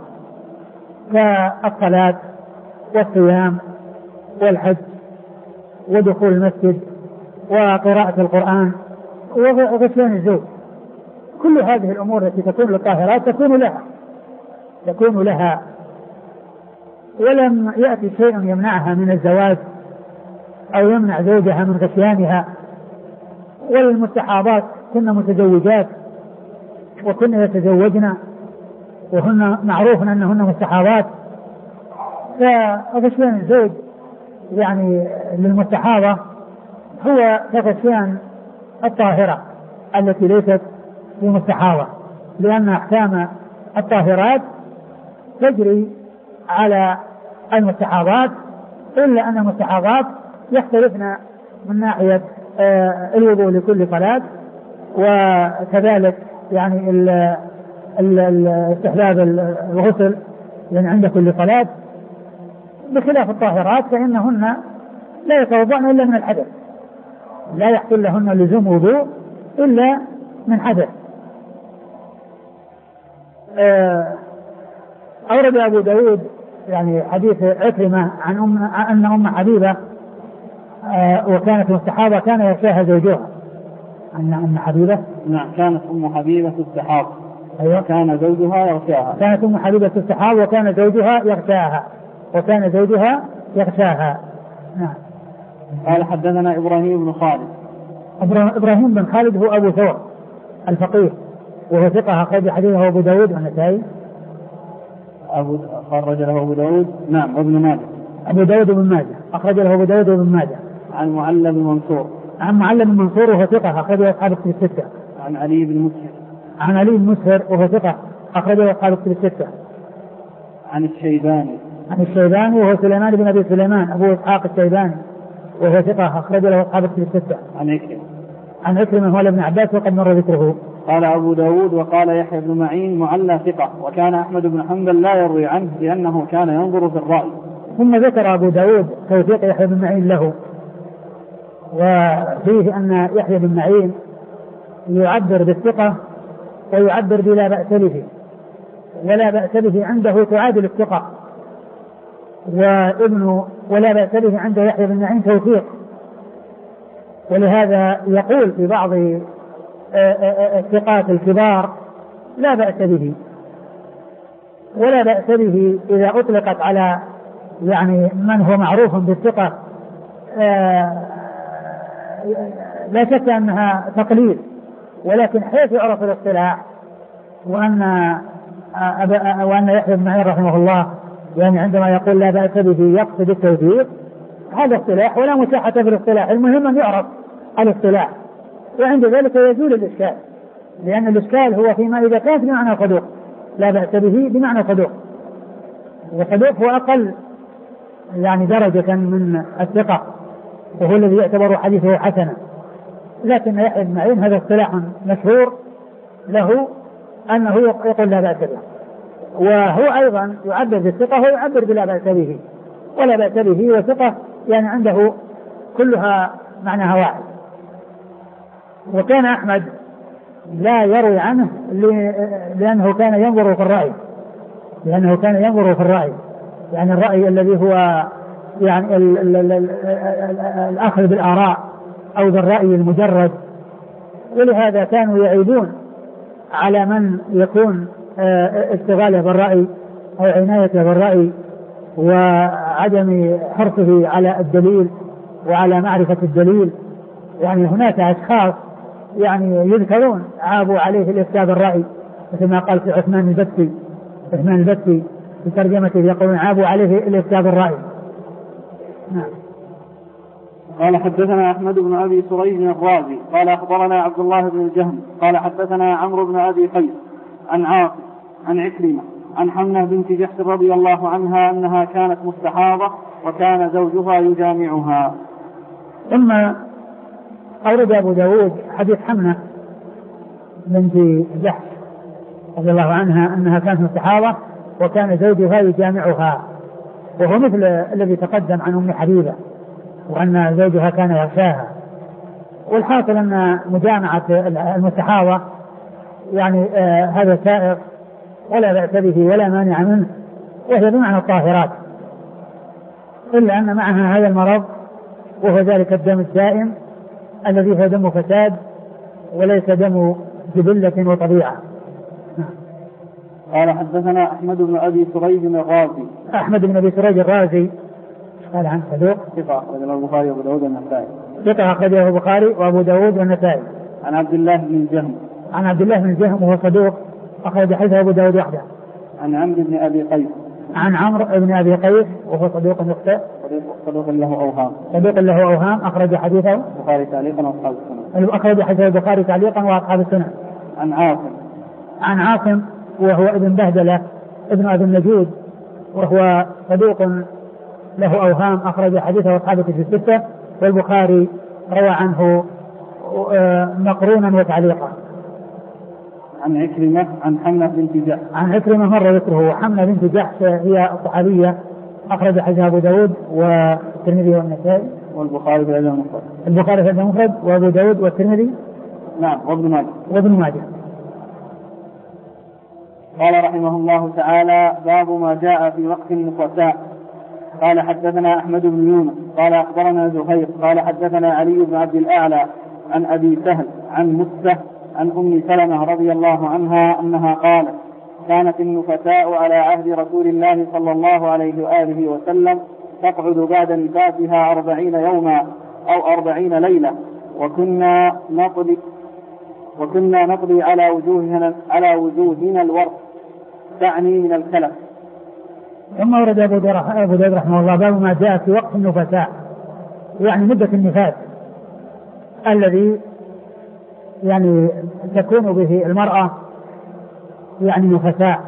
كالصلاة والصيام والحج ودخول المسجد وقراءة القرآن وغسلان الزوج. كل هذه الأمور التي تكون للطاهرات تكون لها تكون لها ولم يأتي شيء يمنعها من الزواج أو يمنع زوجها من غشيانها. والمستحاضات كن متزوجات وكن يتزوجن وهن معروف أنهن مستحاضات، فغشيان الزوج يعني للمستحاضة هو كغشيان الطاهرة التي ليست بمستحاضة، لأن أحكام الطاهرات تجري على المستحاضات، إلا أن المستحاضات يختلفن من ناحية الوضوء لكل صلاة، وكذلك يعني استحباب الغسل يعني عند كل صلاة، بخلاف الطاهرات فإنهن لا يتوضأن إلا من الحدث، لا يحصل لهن لزوم وضوء إلا من حدث. أورد أبو داود يعني حديث عكرمة عن أم أن أم حبيبة وكانت مستحاضة كان يغشاها زوجها. أن أم حبيبة نعم كانت أم حبيبة تستحاض أيوة كان زوجها يغشاها. كانت أم حبيبة تستحاض وكان زوجها يغشاها وكان زوجها يغشاها. نعم. قال حدثنا إبراهيم بن خالد إبراهيم بن خالد هو أبو ثور الفقيه وهو ثقة أخرج حديثه أبو داود والنسائي. أبو خرج له أبو داود نعم وابن ماجه. أبو داود بن ماجه أخرج له أبو داود بن ماجه. عن معلم بن منصور. عن معلم بن منصور وهو ثقة أخرج له أصحاب الكتب الستة. عن علي بن مسهر. عن علي بن مسهر وهو ثقة أخرج له أصحاب الكتب الستة. عن الشيباني. عن الشيباني وهو سليمان بن أبي سليمان أبو إسحاق الشيباني وهو ثقة أخرج له أصحاب الكتب الستة. عن عكرمة. عن عكرمة هو ابن عباس وقد مر ذكره. قال أبو داود وقال يحيى بن معين معلى ثقة وكان أحمد بن حنبل لا يروي عنه لأنه كان ينظر في الرأي. ثم ذكر أبو داود توثيق يحيى بن معين له، وفيه أن يحيى بن معين يعبر بالثقة ويعبر بلا بأس به، ولا بأس به عنده تعادل الثقة، وابن ولا بأس به عنده يحيى بن معين توثيق، ولهذا يقول في بعض الثقات الكبار لا بأس به، ولا بأس به إذا أطلقت على يعني من هو معروف بالثقة لا شك أنها تقليل، ولكن حيث يعرف الاصطلاح وأن وأن يحيى بن معين رحمه الله يعني عندما يقول لا بأس به يقصد التوثيق، هذا اصطلاح ولا مساحة في الاصطلاح، المهم أن يعرف الاصطلاح، وعند ذلك يزول الإشكال، لأن الإشكال هو فيما إذا كانت بمعنى صدوق، لا بأس به بمعنى صدوق، والصدوق هو أقل يعني درجة من الثقة وهو الذي يعتبر حديثه حسنا، لكن يحيى بن معين هذا اصطلاح مشهور له أنه يقول لا بأس به، وهو أيضا يعبر بالثقة ويعبر بلا بأس به، ولا بأس به وثقة يعني عنده كلها معناها واحد. وكان أحمد لا يروي عنه لأنه كان ينظر في الرأي، لأنه كان ينظر في الرأي يعني الرأي الذي هو يعني ال ال ال ال الأخذ بالآراء أو بالرأي المجرد، ولهذا كانوا يعيبون على من يكون استغاله بالرأي أو عنايته بالرأي وعدم حرصه على الدليل وعلى معرفة الدليل. يعني هناك أشخاص يعني يذكرون عابوا عليه الإفتاء بالرأي، مثل ما قال في عثمان البتي عثمان البتي في ترجمته يقولون عابوا عليه الإفتاء بالرأي. نعم. قال حدثنا أحمد بن أبي سريج الرازي قال أخبرنا عبد الله بن الجهم قال حدثنا عمرو بن أبي قيس عن عاصم عن عكرمة عن حمنة بنت جحش رضي الله عنها أنها كانت مستحاضة وكان زوجها يجامعها. ثم أورد أبو داود حديث حمنة بنت جحش رضي الله عنها أنها كانت مستحاضة وكان زوجها يجامعها، وهو مثل الذي تقدم عن أم حبيبة وأن زوجها كان يغشاها. والحاصل أن مجامعة المستحاضة يعني آه هذا سائر ولا بأس به ولا مانع منه، وهي بمعنى الطاهرات، إلا أن معها هذا المرض وهو ذلك الدم الدائم الذي هو دم فساد وليس دم جبلة وطبيعة. قال حدثنا أحمد بن أبي سريج الرازي. أحمد بن أبي سريج الرازي قال عن صدوق ثقة أخرجه البخاري وأبو داود والنسائي. ثقة أخرجه البخاري وأبو داود والنسائي. عن عبد الله بن الجهم. عن عبد الله بن الجهم وهو صدوق أخرج حديثه أبو داود وحده. عن عمرو بن أبي قيس. عن عمرو بن أبي قيس وهو صدوق يخطئ. صدوق له أوهام. صدوق له أوهام أخرج حديثه البخاري تعليقا وأصحاب السنن. أخرج حديثه البخاري تعليقا وأصحاب السنن. عن عاصم. عن عاصم وهو ابن بهدلة ابن أبي النجود وهو صدوق له أوهام أخرج حديثه أصحاب الكتب الستة، والبخاري روى عنه مقرونا وتعليقا. عن عكرمة عن حمنة بنت جحش. عن عكرمة مر ذكره. حمنة بنت جحش هي صحابية أخرج حديثها أبو داود والترمذي والنسائي والبخاري في الأدب المفرد. البخاري في الأدب المفرد وأبو داود والترمذي نعم وابن ماجه. وابن ماجه. قال رحمه الله تعالى باب ما جاء في وقت النفساء. قال حدثنا أحمد بن يونس قال أخبرنا زهير قال حدثنا علي بن عبد الأعلى عن أبي سهل عن مسة عن أم سلمة رضي الله عنها أنها قالت كانت النفساء على عهد رسول الله صلى الله عليه وآله وسلم تقعد بعد نفاسها أربعين يوما أو أربعين ليلة وكنا نقضي وكنا نقضي على وجوهنا على وجوهنا الورق، تعني من الكلف. ثم ورد أبو داود رحمه الله باب ما جاء في وقت النفساء، يعني مدة النفاس الذي يعني تكون به المرأة يعني نفساء،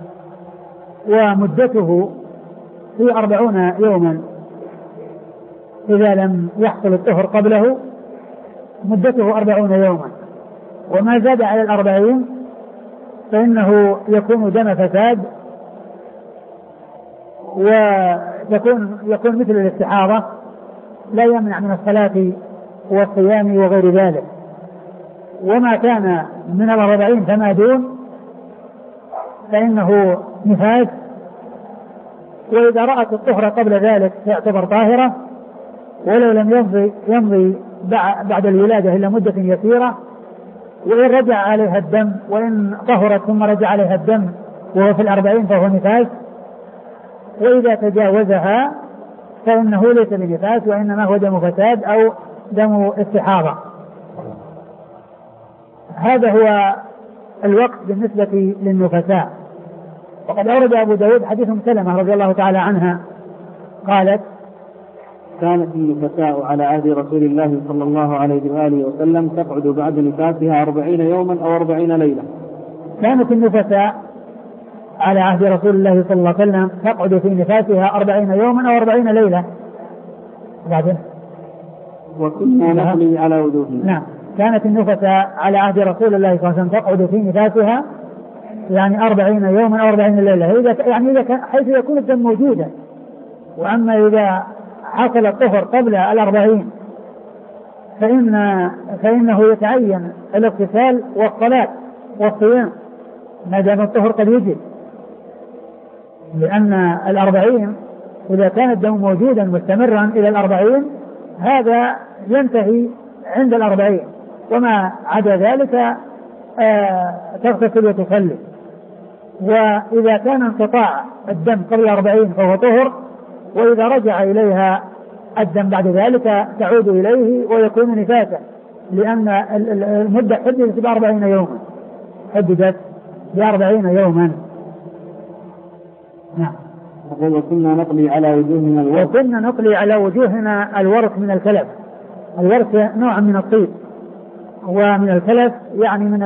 ومدته في أربعون يوما إذا لم يحصل الطهر قبله، مدته أربعون يوما، وما زاد على الأربعين فإنه يكون دم فساد، ويكون يكون مثل الاستحاضة لا يمنع من الصلاة والصيام وغير ذلك. وما كان من الأربعين فما دون فإنه نفاس، وإذا رأت الطهر قبل ذلك تعتبر طاهرة، ولو لم يمضي, يمضي بعد الولادة إلا مدة يسيرة، وإن رجع عليها الدم، وإن طهرت ثم رجع عليها الدم وهو في الأربعين فهو نفاس، وإذا تجاوزها فإنه ليس بنفاس وإنما هو دم فساد أو دم استحاضة. هذا هو الوقت بالنسبة للنفساء. وقد أورد أبو داود حديث سلمة رضي الله تعالى عنها قالت: كانت النفساء على عهد رسول الله صلى الله عليه وآله وسلم تقعد بعد نفاسها أربعين يوما أو أربعين ليلة. كانت النفساء على عهد رسول الله صلى الله عليه وسلم تقعد في نفاسها أربعين يوما أو أربعين ليلة. بعدين وكنا نقضي على وجوهنا. نعم، كانت النفساء على عهد رسول الله صلى الله عليه وسلم تقعد في نفاسها يعني أربعين يوما أو أربعين ليلة، إذا يعني إذا كان حيث يكون الدم موجودا. وأما إذا حصل الطهر قبل الأربعين فإن فإنه يتعين الاغتسال والصلاة والصيام ما دام الطهر قد يجب، لأن الأربعين إذا كان الدم موجودا مستمرا إلى الأربعين هذا ينتهي عند الأربعين، وما عدا ذلك آه تغتسل وتصلي. وإذا كان انقطاع الدم قبل الأربعين فهو طهر، وإذا رجع إليها الدم بعد ذلك تعود إليه ويكون نفاسا، لأن المدة حددت بأربعين يوما حددت بأربعين يوما. نعم. وكنا نقلي على وجوهنا الورق. وكنا نقلي على وجوهنا الورق من الكلف. الورق نوع من الطيب، ومن الكلف يعني من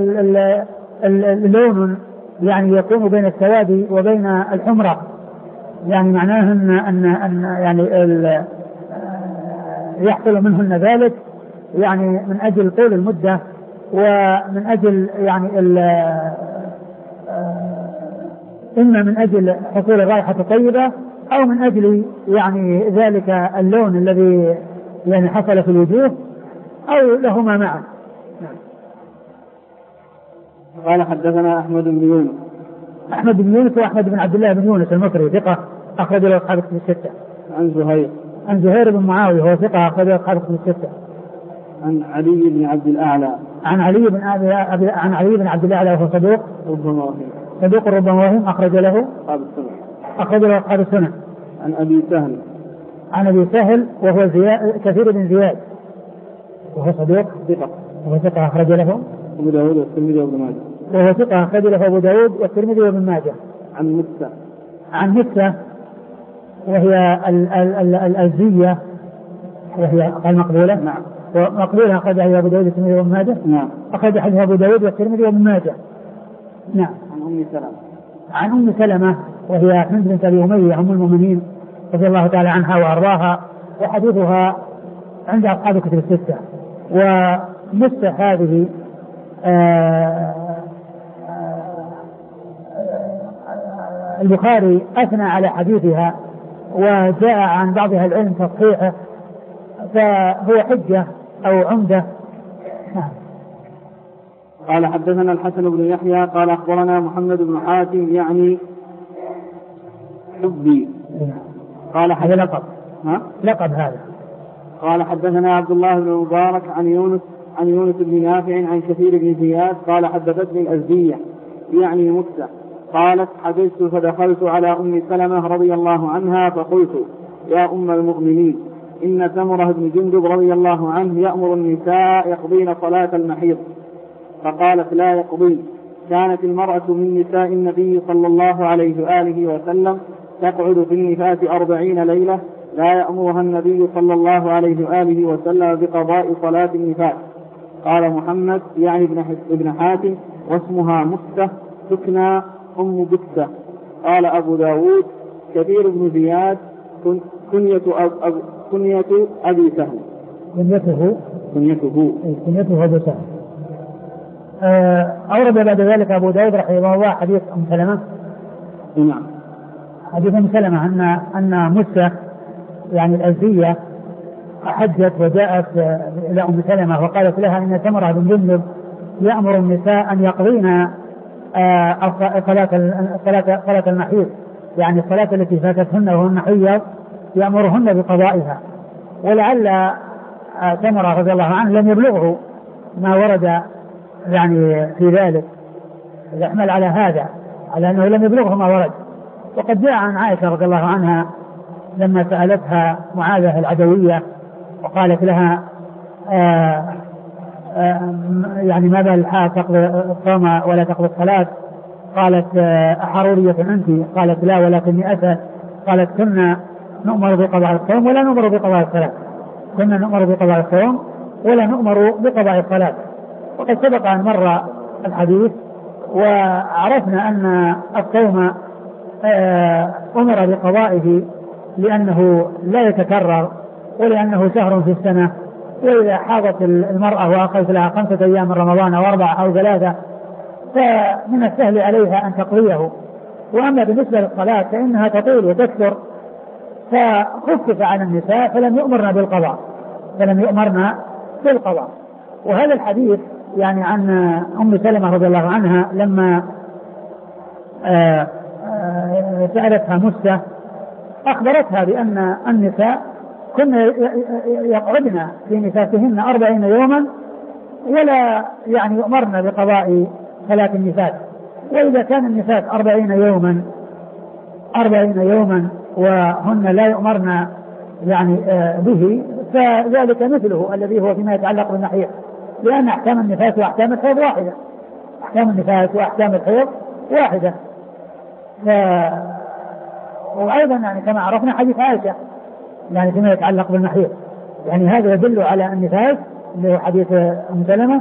اللون يعني يكون بين السواد وبين الحمرة، يعني معناه أن, أن, أن يعني يحصل منهن ذلك يعني من أجل طول المدة، ومن أجل يعني إما من أجل حصول الرائحة الطيبة أو من أجل يعني ذلك اللون الذي يعني حصل في الوجوه أو لهما معا. قال حدثنا أحمد بن يونس. أحمد بن يونس وأحمد بن عبد الله بن يونس المصري ثقة أخرج له أصحاب الكتب الستة. عن زهير. عن زهير بن معاوية هو ثقة أخرج له أصحاب الكتب الستة. عن علي بن عبد الأعلى. عن علي بن أبي عن علي بن عبد الأعلى وهو صدوق. ربما وهم. صدوق ربما وهم أخرج له أصحاب السنن. أخرج له أصحاب السنن. عن أبي سهل. عن أبي سهل وهو زياد كثير بن زياد وهو صدوق ثقة. وهو ثقة أخرج له أبو داود والترمذي وابن ماجه. وهو ثقة أخرج له أبو داود والترمذي وابن ماجه. عن متة. عن متة وهي الأزية وهي المقبولة. نعم. ومقبولة أخرجها أبو داود والترمذي وابن ماجه. نعم. أخرج حديث أبو داود والترمذي وابن ماجه. نعم. عن أم سلمة. عن أم سلمة وهي هند بنت أبي أمية أم المؤمنين رضي الله تعالى عنها وأرضاها، وحديثها عند أصحاب الكتب الستة. ومتة هذه آآ آآ البخاري أثنى على حديثها وجاء عن بعضها العلم تصحيحه، فهو حجة أو عمدة. قال حدثنا الحسن بن يحيى قال أخبرنا محمد بن حاتم يعني حبي. قال هذا لقب. ها؟ لقب هذا. قال حدثنا عبد الله بن مبارك عن يونس عن يونس بن نافع عن كثير بن زياد قال حدثتني الأزدية يعني مكة قالت حدثت فدخلت على أم سلمة رضي الله عنها فقلت: يا أم المؤمنين إن سمرة بن جندب رضي الله عنه يأمر النساء يقضين صلاة المحيض، فقالت لا يقضين. كانت المرأة من نساء النبي صلى الله عليه وآله وسلم تقعد في النفاس أربعين ليلة لا يأمرها النبي صلى الله عليه وآله وسلم بقضاء صلاة النفاس. قال محمد يعني ابن حاتم واسمها مستة تكنى أم بكسة. قال أبو داود كثير بن زياد كنية, أب كنية أبي سهل. كنيته كنيته كنيته أبو سهل. أورد بعد ذلك أبو داود رحمه الله حديث أم سلمة. نعم. حديث أم سلمة أن أن مستة يعني الأزدية حجت وجاءت إلى أم سلمة وقالت لها إن سمرة بن جندب يأمر النساء أن يقضين صلاة المحيض، يعني الصلاة التي فاتتهن وهن حيض يأمرهن بقضائها. ولعل سمرة رضي الله عنه لم يبلغه ما ورد يعني في ذلك، يحمل على هذا على أنه لم يبلغه ما ورد. وقد جاء عن عائشة رضي الله عنها لما سألتها معاذة العدوية وقالت لها آآ آآ يعني ما بالها تقضي الصوم ولا تقضي الصلاة؟ قالت أحرورية أنت؟ قالت لا ولكني أسأل. قالت كنا نؤمر بقضاء الصوم ولا نؤمر بقضاء الصلاة. كنا نؤمر بقضاء الصوم ولا نؤمر بقضاء الصلاة. وقد سبق أن مر الحديث وعرفنا أن الصوم أمر بقضائه لأنه لا يتكرر ولأنه شهر في السنة، وإذا حاضت المرأة وأخذت لها خمسة أيام من رمضان أو أربعة أو ثلاثة فمن السهل عليها أن تقضيه. وأما بالنسبة للصلاة فإنها تطول وتكثر فخفف على النساء فلم يؤمرنا بالقضاء فلم يؤمرنا بالقضاء. وهذا الحديث يعني عن أم سلمة رضي الله عنها لما آآ آآ سألتها مستة أخبرتها بأن النساء كن يقعدن في نفاسهن أربعين يوما ولا يعني يؤمرن بقضاء صلاة النفاس. وإذا كان النفاس أربعين يوما أربعين يوما وهن لا يؤمرن يعني به فذلك مثله الذي هو فيما يتعلق بالنحيض، لأن أحكام النفاس وأحكام الحيض واحدة. أحكام النفاس وأحكام الحيض واحدة. ف... وأيضا يعني كما عرفنا حديث عائشة يعني فيما يتعلق بالنحيض، يعني هذا يدل على النفاس اللي هو حديث أم سلمة،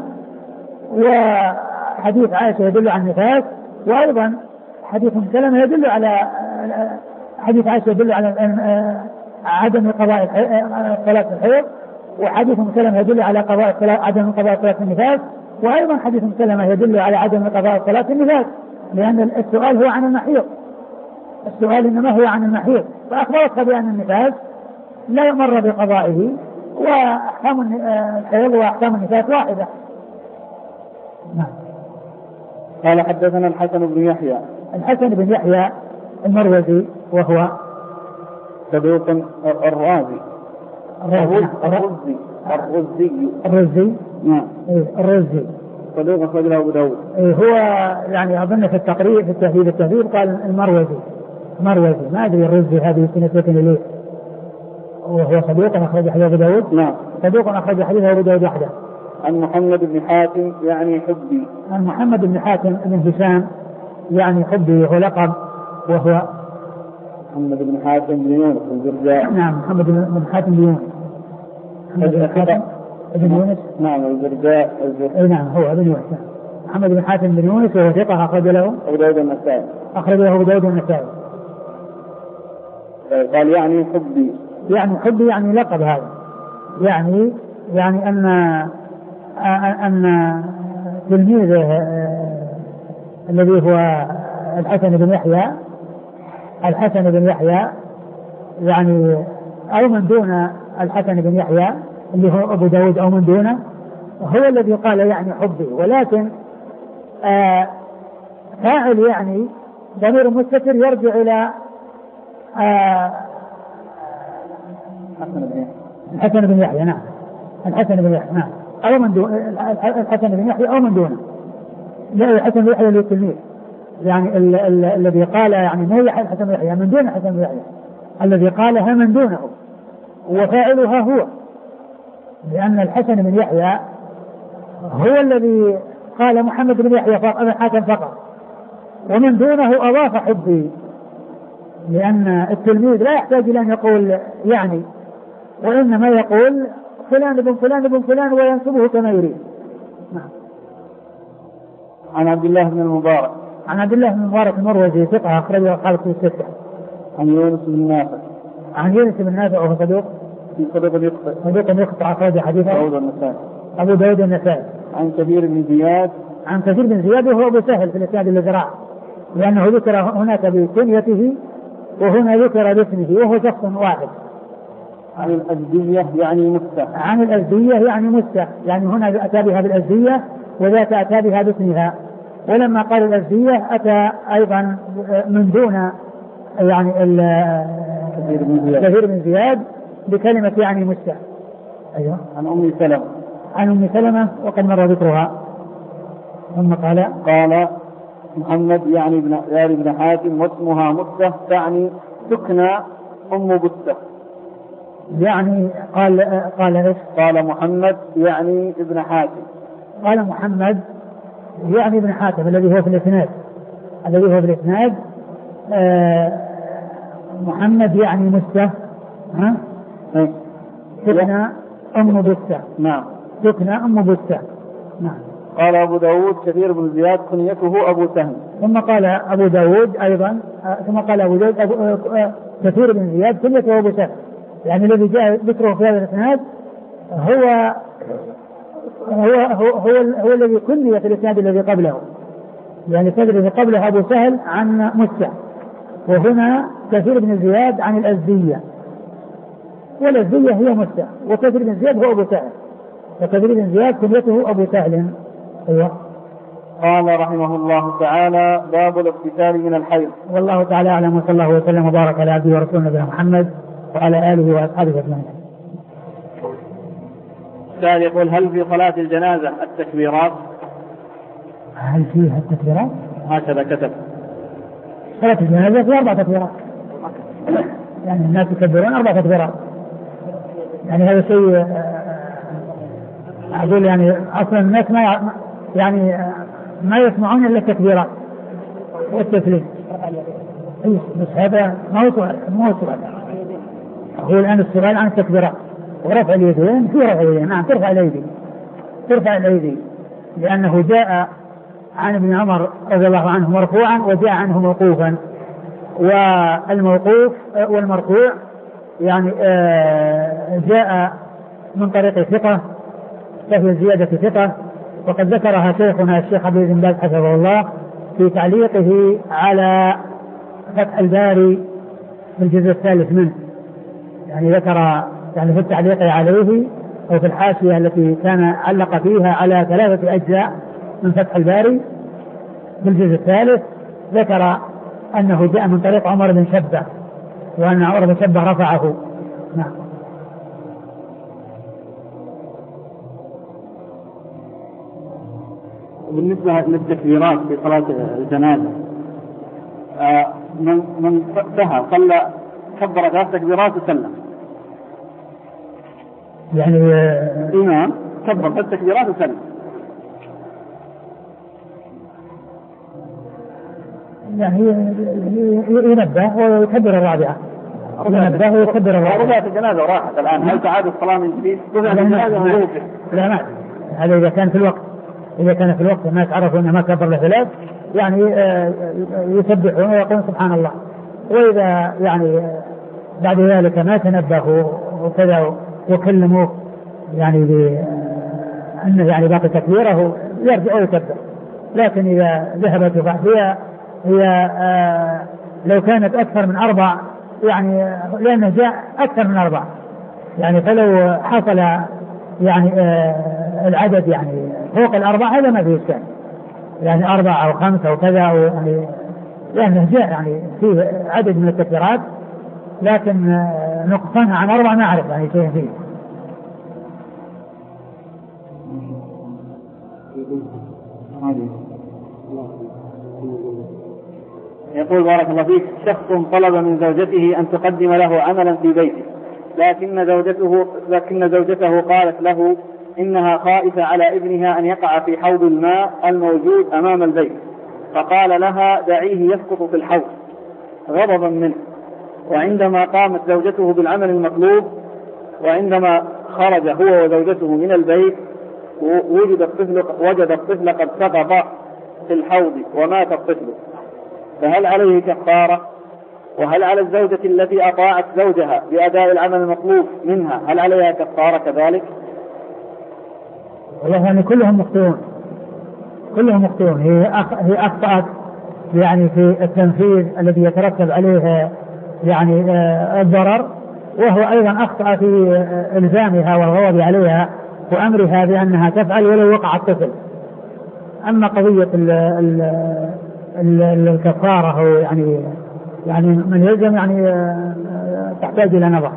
وحديث عائشة يدل على النفاس، وأيضا حديث أم سلمة يدل على حديث عائشة يدل على عدم قضاء صلاة الحيض، وحديث أم سلمة يدل على قضاء عدم قضاء صلاة النفاس، وأيضا حديث أم سلمة يدل على عدم قضاء صلاة النفاس، لأن السؤال هو عن المحيض، السؤال إنما هو عن المحيض، فأخبرتها بأن النفاس لا يمر بقضائه وأحكام الحيض وأحكام النفاس واحدة. نعم. قال حدثنا الحسن بن يحيى. الحسن بن يحيى المروزي وهو صدوق الرازي الرزي الرزي الرزي نعم الرزي صدوق أخرجه أبو داود. هو يعني أظن في التقريب في التهذيب التهذيب قال المروزي مروزي ما أدري الرزي هذه سنة إليه، وهو صدوق أخرج حديث أبو داود. نعم صدوق أخرج حديث أبو داود وحده. عن محمد بن حاتم يعني حبي. عن محمد بن حاتم بن هشام يعني حبي هو لقب، وهو محمد بن حاتم بن يونس الجرجاء. نعم محمد بن حاتم بن يونس. محمد بن حاتم بن يونس. نعم الجرجاء. اي نعم هو ابن يونس. محمد بن حاتم بن يونس وهو ثقة أخرج له أبو داود النسائي. أخرج له أبو داود النسائي. قال يعني حبي. يعني حبي يعني لقب هذا، يعني يعني أن أن تلميذه الذي هو الحسن بن يحيى الحسن بن يحيى يعني أو من دون الحسن بن يحيى اللي هو أبو داود أو من دونه هو الذي قال يعني حبي، ولكن آه فاعل يعني ضمير مستتر يرجع إلى آه الحسن بن يحيى. نعم الحسن بن يحيى نعم أو من دون الحسن بن يحيى أو من دونه. لا الحسن بن يحيى اللي التلميذ يعني ال ال الذي قال يعني ما يحيى الحسن بن يحيى من دون الحسن بن يحيى الذي قالها من دونه وفاعلها هو، لأن الحسن بن يحيى هو الذي قال محمد بن يحيى بن حاتم فقط، ومن دونه أضاف حبي، لأن التلميذ لا يحتاج إلى أن يقول يعني، وإنما يقول فلان ابن فلان ابن فلان وينسبه كما يريد. نعم. عن عبد الله بن المبارك عن عبد الله بن المبارك المروزي ثقة أخرجه أصحاب الستة. عن يونس بن نافع عن يونس بن نافع وهو صدوق صدوق يخطئ صدوق يخطئ أخرج حديثه أبو داود النسائي أبو داود النسائي. عن كثير بن زياد عن كثير بن زياد وهو أبو سهل في الإسناد الذراع، لأنه ذكر هناك بكنيته وهنا ذكر باسمه وهو شخص واحد. عن الأزدية يعني مستة عن الأزدية يعني مستة، يعني هنا أتى بها بالأزدية وذاك أتى بها باسمها، ولما قال الأزدية أتى أيضا من دون يعني كثير بن زياد بكلمة يعني مستة. أيوة. عن أم سلمة عن أم سلمة وقد مر ذكرها. ثم قال قال محمد يعني ابن يعني ابن حاتم واسمها مستة تعني تكنى أم بستة. يعني قال قال ايش؟ قال محمد يعني ابن حاتم. قال محمد يعني ابن حاتم الذي هو في الاسناد الذي هو في الاسناد آه محمد يعني مستة ها تكنى أم بستة. نعم تكنى أم بستة. نعم. قال أبو داود كثير بن زياد كنيته أبو سهم. ثم قال أبو داود أيضا آه ثم قال أبو داود أبو آه كثير بن زياد كنيته أبو سهم، يعني الذي جاء ذكره في هذا الاسناد هو هو هو هو, هو الذي كني في الاسناد الذي قبله، يعني الاسناد الذي قبله أبو سهل عن مستة، وهنا كثير بن زياد عن الأزدية، والأزدية هي مستة، وكثير بن زياد هو أبو سهل، وكثير بن زياد كنيته أبو سهل. أيوة. قال رحمه الله تعالى باب الاغتسال من الحيض. والله تعالى أعلم، وصلى الله وسلم وبارك على عبده ورسوله نبينا محمد وعلى آله وأصحابه أجمعين. السائل يقول هل في صلاة الجنازة التكبيرات؟ هل فيها التكبيرات؟ هكذا كتب. صلاة الجنازة في أربع تكبيرات، يعني الناس يكبرون أربع تكبيرات، يعني هذا شيء أقول يعني أصلا الناس ما يعني ما يسمعون إلا التكبيرات والتسليم. بس هذا ما هو سؤال، ما هو سؤال، هو الآن السؤال عن التكبيرات ورفع اليدين. في رفع اليدين، نعم ترفع الأيدي، ترفع الأيدي لأنه جاء عن ابن عمر رضي الله عنه مرفوعا وجاء عنه موقوفا، والموقوف والمرفوع يعني جاء من طريق ثقة فهي زيادة ثقة، وقد ذكرها شيخنا الشيخ عبد العزيز بن باز حفظه الله في تعليقه على فتح الباري في الجزء الثالث منه، يعني ذكر يعني في التعليق عليه أو في الحاشية التي كان علق فيها على ثلاثة أجزاء من فتح الباري في الجزء الثالث، ذكر أنه جاء من طريق عمر بن شبة، وأن عمر بن شبة رفعه. نعم. بالنسبة للتكبيرات في صلاة الجنازة آه من من سهى صلى كبر ثلاث تكبيرات وسلم، يعني الإمام كبر ثلاث تكبيرات وسلم، يعني ينبه ويكبر الرابعة، ينبه ويكبر الرابعة. رفعت الجنازة وراحت الآن، هل تعاد الصلاة من جديد؟ رفعت الجنازة ووقف. لا ما هذا إذا كان في الوقت، إذا كان في الوقت الناس عرفوا أنه ما كبر لثلاث يعني يسبحون ويقولون سبحان الله، وإذا يعني بعد ذلك ما تنبهوا وكذا وكلموا يعني بأنه يعني باقي تكبيره يرجع ويكبر. لكن إذا ذهبت هي هي آه لو كانت أكثر من أربع يعني لأنه جاء أكثر من أربع يعني، فلو حصل يعني آه العدد يعني فوق الأربع هذا ما فيه إشكال، يعني أربعة أو خمسة أو كذا أو يعني، لأنه جاء يعني فيه عدد من التكبيرات، لكن آه نقصانها عن أربع ما أعرف يعني شيء فيه. يقول بارك الله فيك شخص طلب من زوجته أن تقدم له عملا في بيته لكن زوجته, لكن زوجته قالت له إنها خائفة على ابنها أن يقع في حوض الماء الموجود أمام البيت، فقال لها دعيه يسقط في الحوض غضبا منه. وعندما قامت زوجته بالعمل المطلوب، وعندما خرج هو وزوجته من البيت، وجد الطفل, وجد الطفل قد سقط في الحوض ومات الطفل، فهل عليه كفارة؟ وهل على الزوجة التي أطاعت زوجها بأداء العمل المطلوب منها هل عليها كفارة كذلك؟ والله يعني كلهم مخطئون، كلهم مخطئون. هي هي أخطأت يعني في التنفيذ الذي يترتب عليه يعني الضرر، وهو أيضا أخطأ في إلزامها والغضب عليها وأمرها بأنها تفعل ولو وقع الطفل. أما قضية ال ال ال الكفارة هو يعني يعني من يلزم يعني تحتاج إلى نظر.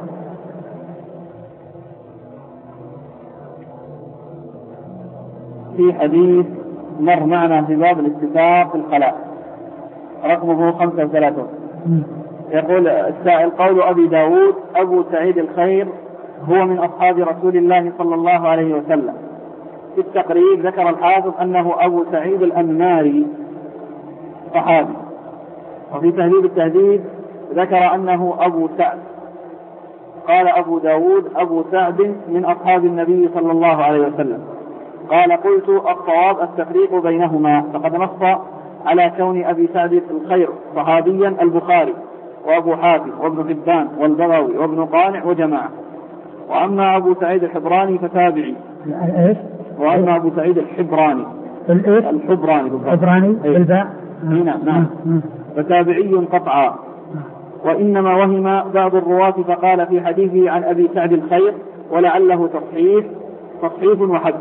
في حديث مر معنا في باب الاستتار في الخلاء رقمه خمسة وثلاثون، يقول السائل: قول أبي داود أبو سعيد الخير هو من أصحاب رسول الله صلى الله عليه وسلم. في التقريب ذكر الحافظ أنه أبو سعيد الأنماري صحابي، وفي تهذيب التهذيب ذكر أنه أبو سعد. قال أبو داود أبو سعد من أصحاب النبي صلى الله عليه وسلم. قال: قلت الصواب التفريق بينهما، فقد نص على كون أبي سعد الخير صحابيا البخاري وأبو حاتم وابن حبان والبغوي وابن قانع وجماعة. وأما أبو سعيد الحبراني فتابعي. وأما أبو سعيد الحبراني الحبراني الحبراني بالباء نعم نعم فتابعي قطعا، وإنما وهم بعض الرواة فقال في حديثه عن أبي سعد الخير ولعله تصحيف تصحيف وحد.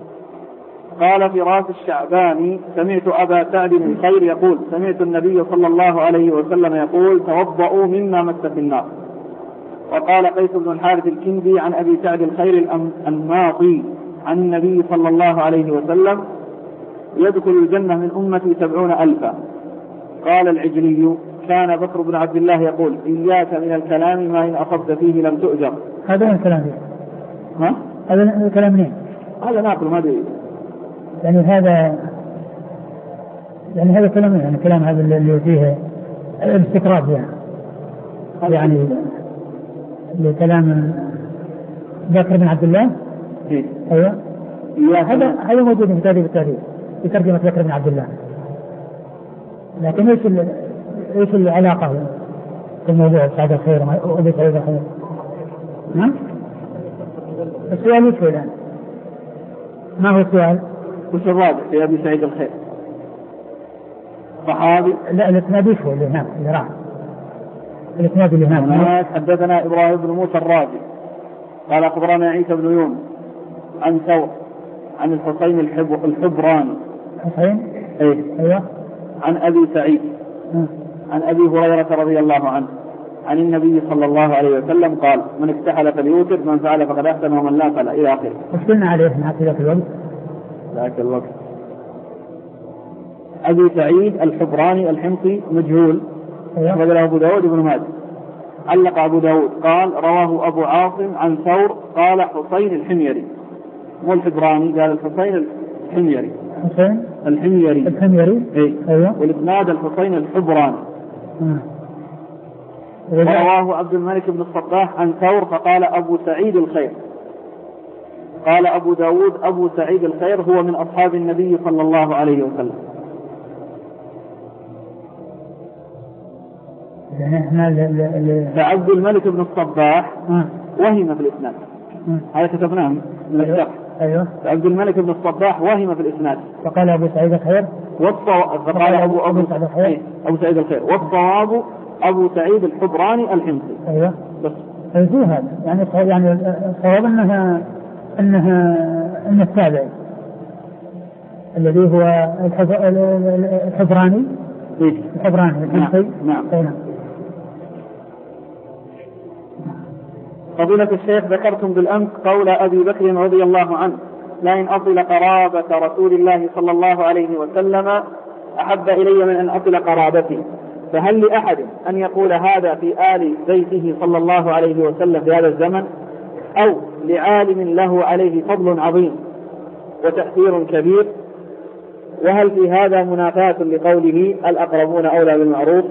قال فراس الشعباني: سمعت أبا سعد الخير يقول: سمعت النبي صلى الله عليه وسلم يقول: توضؤوا مما مست النار. وقال قيس بن الحارث الكندي عن أبي سعد الخير الأنماطي عن النبي صلى الله عليه وسلم: يدخل الجنة من أمتي سبعون ألفا. قال العجلي: كان بكر بن عبد الله يقول: إياك من الكلام ما إن أصبت فيه لم تؤجر. هذا الكلام ها؟ هذا الكلام منين؟ هذا ناقل ما أدري يعني هذا يعني هذا كلام يعني كلام هذا اللي فيه الاستقراض يعني يعني لكلام بكر بن عبد الله. إيه؟ أيوة. هذا هذا موجود في تهذيب التهذيب في ترجمة بكر بن عبد الله، لكن ايش ايش العلاقة في الموضوع سعد الخير وأبي سعيد الخير؟ ها؟ السؤال ايش هو الآن؟ ما هو السؤال؟ وش الرابع في أبي سعيد الخير؟ صحابي؟ لا الاسناد ايش هو اللي هناك اللي راح الاسناد اللي هناك. حدثنا إبراهيم بن موسى الرازي قال أخبرنا عيسى بن يونس عن ثور عن الحسين الحبراني. حسين؟ ايه ايوه. عن أبي سعيد م. عن أبي هريرة رضي الله عنه عن النبي صلى الله عليه وسلم قال: من اكتحل فليوتر، من فعل فقد أحسن ومن لا فلا، إلى آخره. وش قلنا عليه في ذاك الوقت؟ ذاك الوقت أبي سعيد الحبراني الحمصي مجهول، أخرج له أبو داود بن ماجه. علق أبو داود قال: رواه أبو عاصم عن ثور قال حسين الحميري، مو الحبراني، قال الحسين الحميري. حسين الحميري الحميري اي ايوه. والاسناد الحسين الحبراني. رواه عبد الملك بن الصباح عن ثور فقال أبو سعيد الخير. قال أبو داود أبو سعيد الخير هو من أصحاب النبي صلى الله عليه وسلم. فعبد الملك بن الصباح وهم في الإسناد، هذا كتبناه من الشرح. أيوة. عبد الملك بن الصباح وهم في الإسناد فقال أبو سعيد الخير فقال أبو, أبو, أبو, سعيد الخير. أبو سعيد الخير والصواب أبو سعيد الحبراني الحمصي. أيوة. بس أيوة هذا يعني يعني الصواب أنها أنها أن التابعي الذي هو الحبراني الحبراني الحمصي. نعم. نعم. فضيلة الشيخ ذكرتم بالأمس قول أبي بكر رضي الله عنه: لئن أصل قرابة رسول الله صلى الله عليه وسلم أحب إلي من أن أصل قرابتي. فهل لأحد أن يقول هذا في آل بيته صلى الله عليه وسلم في هذا الزمن، أو لعالم له عليه فضل عظيم وتأثير كبير؟ وهل في هذا منافاة لقوله الأقربون أولى بالمعروف؟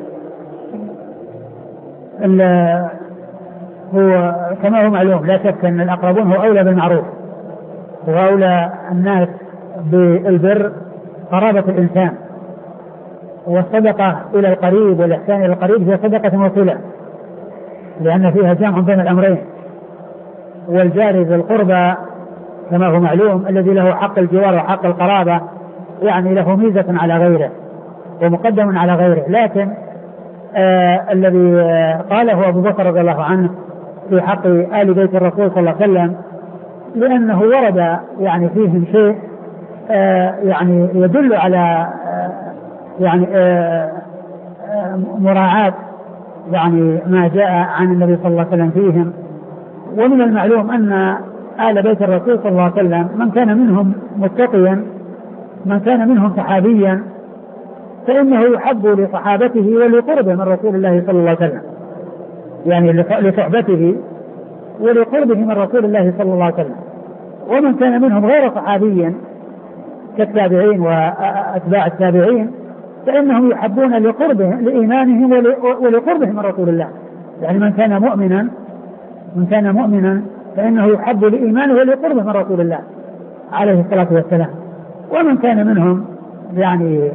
هو كما هو معلوم لا شك أن الأقربون هو أولى بالمعروف، وأولى الناس بالبر قرابة الإنسان، والصدقة إلى القريب والإحسان إلى القريب هي صدقة وصلة، لأن فيها جمع بين الأمرين. والجار ذي القربى كما هو معلوم الذي له حق الجوار وحق القرابة يعني له ميزة على غيره ومقدم على غيره. لكن آه الذي آه قاله أبو بكر رضي الله عنه في حق آل بيت الرسول صلى الله عليه وسلم لأنه ورد يعني فيهم شيء آه يعني يدل على آه يعني آه آه مراعاة يعني ما جاء عن النبي صلى الله عليه وسلم فيهم. ومن المعلوم أن آل بيت الرسول صلى الله عليه وسلم من كان منهم متقيا من كان منهم صحابيا فإنه يحب لصحابته ولقربه من رسول الله صلى الله عليه وسلم، يعني لصحبته ولقربه من رسول الله صلى الله عليه وسلم. ومن كان منهم غير صحابيا كالتابعين وأتباع التابعين فإنهم يحبون لقربه لإيمانهم ولقربه من رسول الله. يعني من كان مؤمنا من كان مؤمنا فإنه يحب لإيمانه ولقربه من رسول الله عليه الصلاة والسلام. ومن كان منهم يعني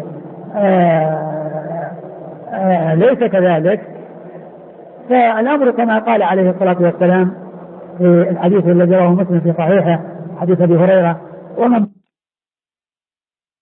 آآ آآ ليس كذلك فالأمر كما قال عليه الصلاة والسلام في الحديث الذي رواه مسلم في صحيحه حديث أبي هريرة: ومن